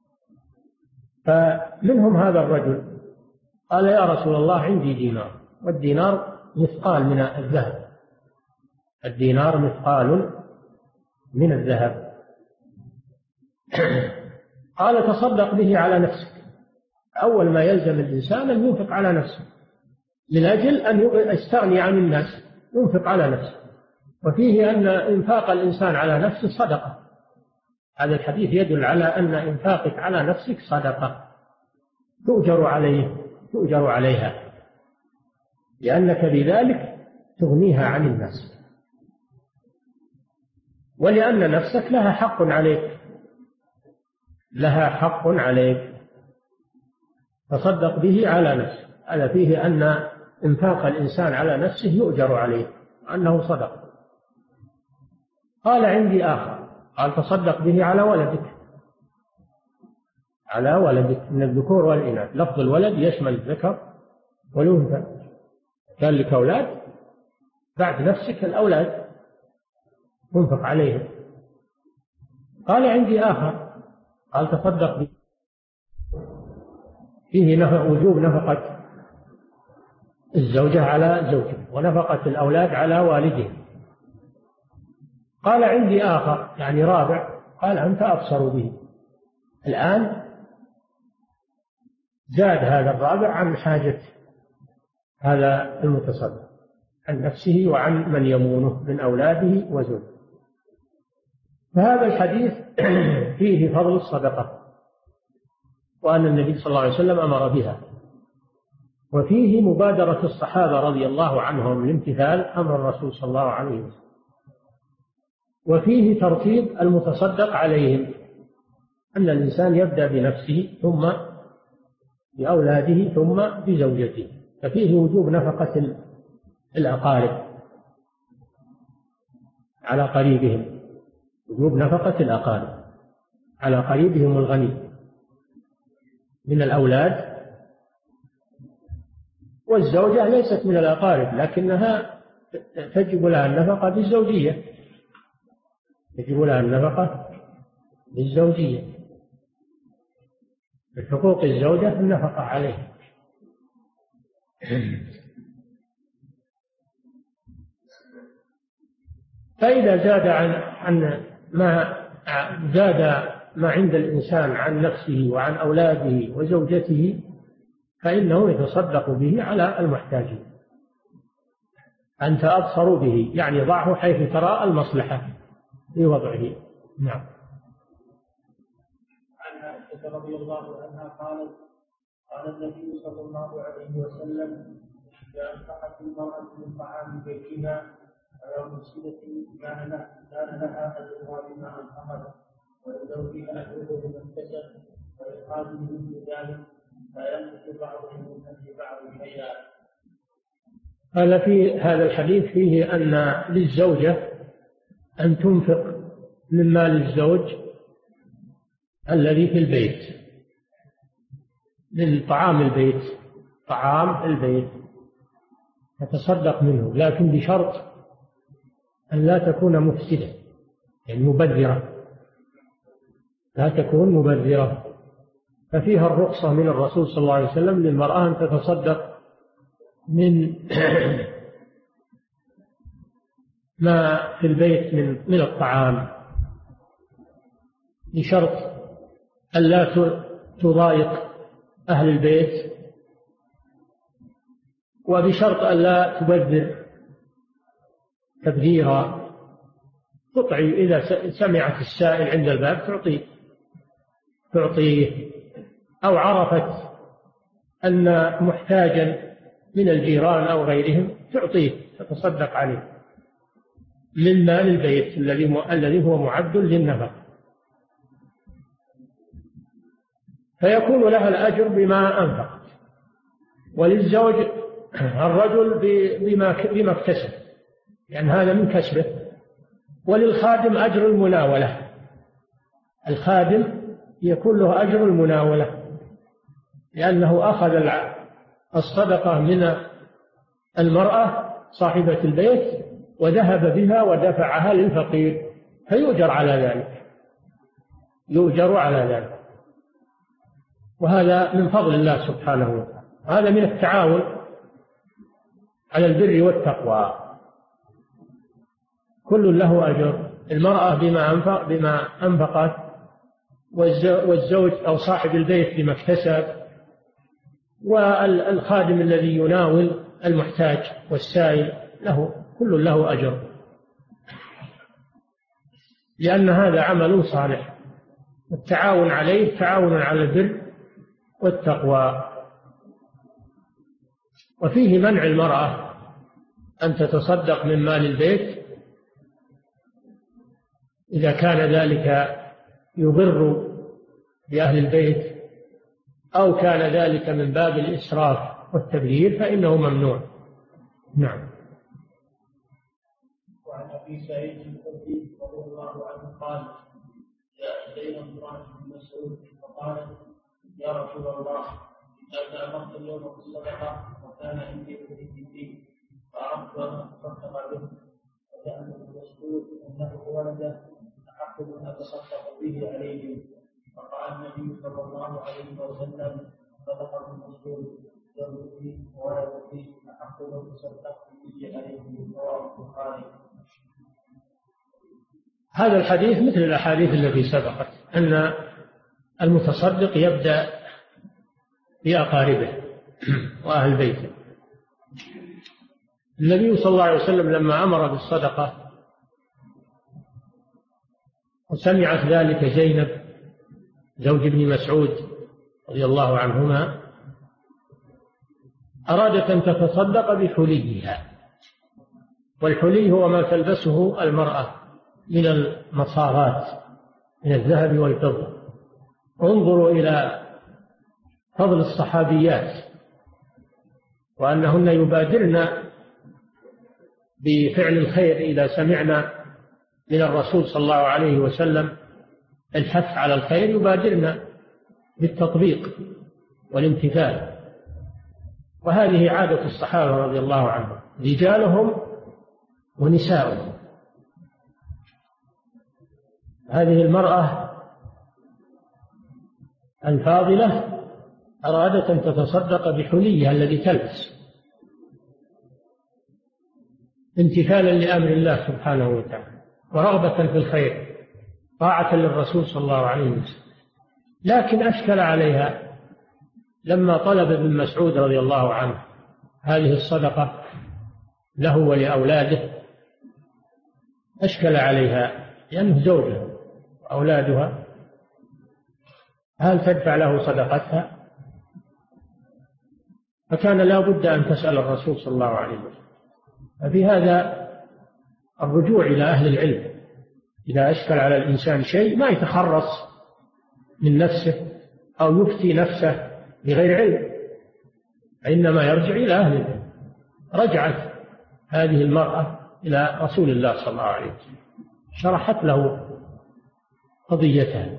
فمنهم هذا الرجل قال يا رسول الله عندي دينار، والدينار مثقال من الذهب، الدينار مثقال من الذهب. قال تصدق به على نفسك. أول ما يلزم الإنسان أن ينفق على نفسه، من أجل أن يستغني عن الناس ينفق على نفسه. وفيه أن إنفاق الإنسان على نفسه صدقة. هذا الحديث يدل على أن إنفاقك على نفسك صدقة تؤجر عليه، تؤجر عليها، لأنك بذلك تغنيها عن الناس، ولأن نفسك لها حق عليك، لها حق عليك. تصدق به على نفسك. هذا فيه أن إنفاق الإنسان على نفسه يؤجر عليه، أنه صدق. قال عندي آخر قال تصدق به على ولدك، على ولدك من الذكور والإناث. لفظ الولد يشمل الذكر والأنثى. قال لك أولاد، بعد نفسك الأولاد تنفق عليهم. قال عندي آخر قال تصدق به، فيه وجوب نفقة الزوجة على زوجها ونفقة الأولاد على والدهم. قال عندي آخر يعني رابع قال أنت أبصر به. الآن زاد هذا الرابع عن حاجة هذا المتصدق، عن نفسه وعن من يمونه من أولاده وزوجه. فهذا الحديث فيه فضل الصدقة، وأن النبي صلى الله عليه وسلم أمر بها، وفيه مبادرة الصحابة رضي الله عنهم لامتثال أمر الرسول صلى الله عليه وسلم، وفيه ترتيب المتصدق عليهم، أن الإنسان يبدأ بنفسه ثم بأولاده ثم بزوجته. ففيه وجوب نفقة الأقارب على قريبهم، وجوب نفقة الأقارب على قريبهم الغني من الأولاد. والزوجة ليست من الأقارب لكنها تجب لها النفقة بالزوجية، تجب لها النفقة بالزوجية، بحقوق الزوجة النفقة عليه. فإذا زاد عن ما زاد ما عند الإنسان عن نفسه وعن أولاده وزوجته فإنه يتصدق به على المحتاجين. أنت أبصر به يعني ضعه حيث ترى المصلحة في وضعه. نعم. عن عائشة رضي الله عنها قالت قال النبي صلى الله عليه وسلم إذا أنفقت المرأة من طعام بيتها على مفسدة كان لها أجرها بما أنفقت، ولزوجها أجره بما اكتسب، وللخادم مثل ذلك، لا ينقص بعضهم من أجر بعض شيئا. قال في هذا الحديث فيه أن للزوجة أن تنفق من مال الزوج الذي في البيت، من طعام البيت، طعام البيت تتصدق منه، لكن بشرط أن لا تكون مفسدة، يعني مبذرة، لا تكون مبذرة. ففيها الرخصة من الرسول صلى الله عليه وسلم للمرأة أن تتصدق من ما في البيت من الطعام، بشرط ألا تضايق أهل البيت، وبشرط ألا تبذر تبذيرا، تطعي إذا سمعت السائل عند الباب تعطيه، أو عرفت أن محتاجا من الجيران أو غيرهم تعطيه، تتصدق عليه من مال البيت الذي هو معد للنفقة، فيكون لها الأجر بما أنفقت، وللزوج الرجل بما اكتسب، يعني هذا من كسبه، وللخادم أجر المناولة، الخادم يكون له أجر المناولة لأنه أخذ الصدقة من المرأة صاحبة البيت وذهب بها ودفعها للفقير، فيؤجر على ذلك، يؤجر على ذلك، وهذا من فضل الله سبحانه وتعالى. هذا من التعاون على البر والتقوى، كل له أجر، المرأة بما أنفقت، والزوج أو صاحب البيت بما اكتسب، والخادم الذي يناول المحتاج والسائل كل له أجر، لأن هذا عمل صالح، التعاون عليه تعاون على البر والتقوى. وفيه منع المرأة أن تتصدق من مال البيت إذا كان ذلك يضر بأهل البيت أو كان ذلك من باب الإسراف والتبذير فإنه ممنوع. نعم. وعن أبي سعيد الخدري رضي الله عنه قال: جاء إلينا امرأة بن مسعود فقال: يا رسول الله، إذا أمرت اليوم بالصدقة وكان عندي فيه فأردت أن أتصدق به، وكان ابن مسعود أنه ولده أحق أن أتصدق به عليه، فقال النبي صلى الله عليه وسلم: صدق ابن مسعود، زوجتي وولدتي أحق أن أتصدق به عليه. رواه البخاري. هذا الحديث مثل الأحاديث التي سبقت، أن المتصدق يبدأ بأقاربه وأهل بيته. النبي صلى الله عليه وسلم لما أمر بالصدقة وسمعت ذلك زينب زوج ابن مسعود رضي الله عنهما أرادت أن تتصدق بحليها، والحلي هو ما تلبسه المرأة من المصارات من الذهب والفضة. انظروا إلى فضل الصحابيات وأنهن يبادرن بفعل الخير إذا سمعنا من الرسول صلى الله عليه وسلم الحث على الخير، يبادرن بالتطبيق والامتثال. وهذه عادة الصحابة رضي الله عنهم، رجالهم ونساؤهم. هذه المرأة الفاضلة أرادت أن تتصدق بحليها الذي تلبس امتثالا لأمر الله سبحانه وتعالى ورغبة في الخير طاعة للرسول صلى الله عليه وسلم. لكن أشكل عليها لما طلب ابن مسعود رضي الله عنه هذه الصدقة له ولأولاده، أشكل عليها لأنه زوجها وأولادها، هل تدفع له صدقتها؟ فكان لا بد أن تسأل الرسول صلى الله عليه وسلم. ففي هذا الرجوع إلى أهل العلم، إذا أشكل على الإنسان شيء ما يتخرص من نفسه أو يفتي نفسه بغير علم، إنما يرجع إلى أهل العلم. رجعت هذه المرأة إلى رسول الله صلى الله عليه وسلم، شرحت له قضيتها،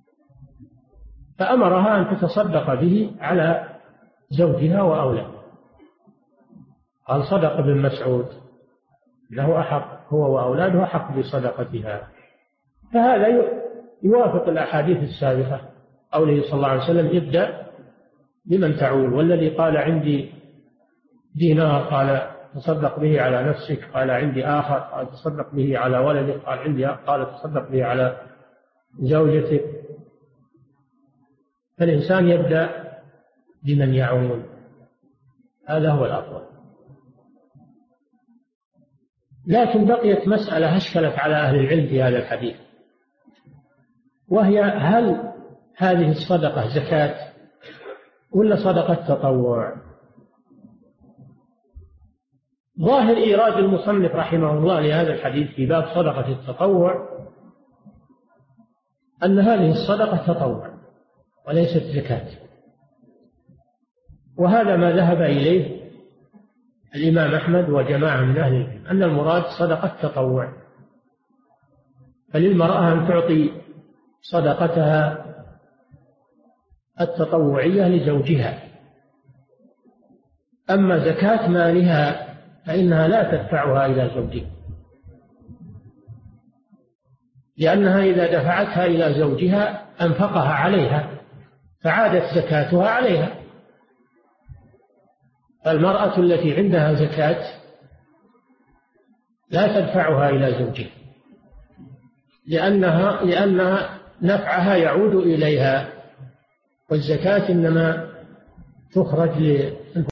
فأمرها أن تتصدق به على زوجها وأولادها. قال: صدق ابن مسعود، له أحق، هو وأولاده أحق بصدقتها. فهذا يوافق الأحاديث السابقة، قوله صلى الله عليه وسلم: ابدأ بمن تعول، والذي قال عندي دينار قال تصدق به على نفسك، قال عندي آخر قال تصدق به على ولدك، قال تصدق به على زوجتك. فالإنسان يبدأ بمن يعول، هذا هو الأفضل. لكن بقيت مسألة أشكلت على أهل العلم في هذا الحديث، وهي هل هذه الصدقة زكاة ولا صدقة تطوع؟ ظاهر إيراد المصنف رحمه الله لهذا الحديث في باب صدقة التطوع أن هذه الصدقة تطوع وليست زكاة، وهذا ما ذهب إليه الإمام أحمد وجماعة من أهل العلم، أن المراد صدقة تطوع، فللمرأة أن تعطي صدقتها التطوعية لزوجها. أما زكاة مالها فإنها لا تدفعها إلى زوجها، لأنها إذا دفعتها إلى زوجها أنفقها عليها فعادت زكاتها عليها. المرأة التي عندها زكاة لا تدفعها إلى زوجها، لأنها نفعها يعود إليها، والزكاة إنما تخرج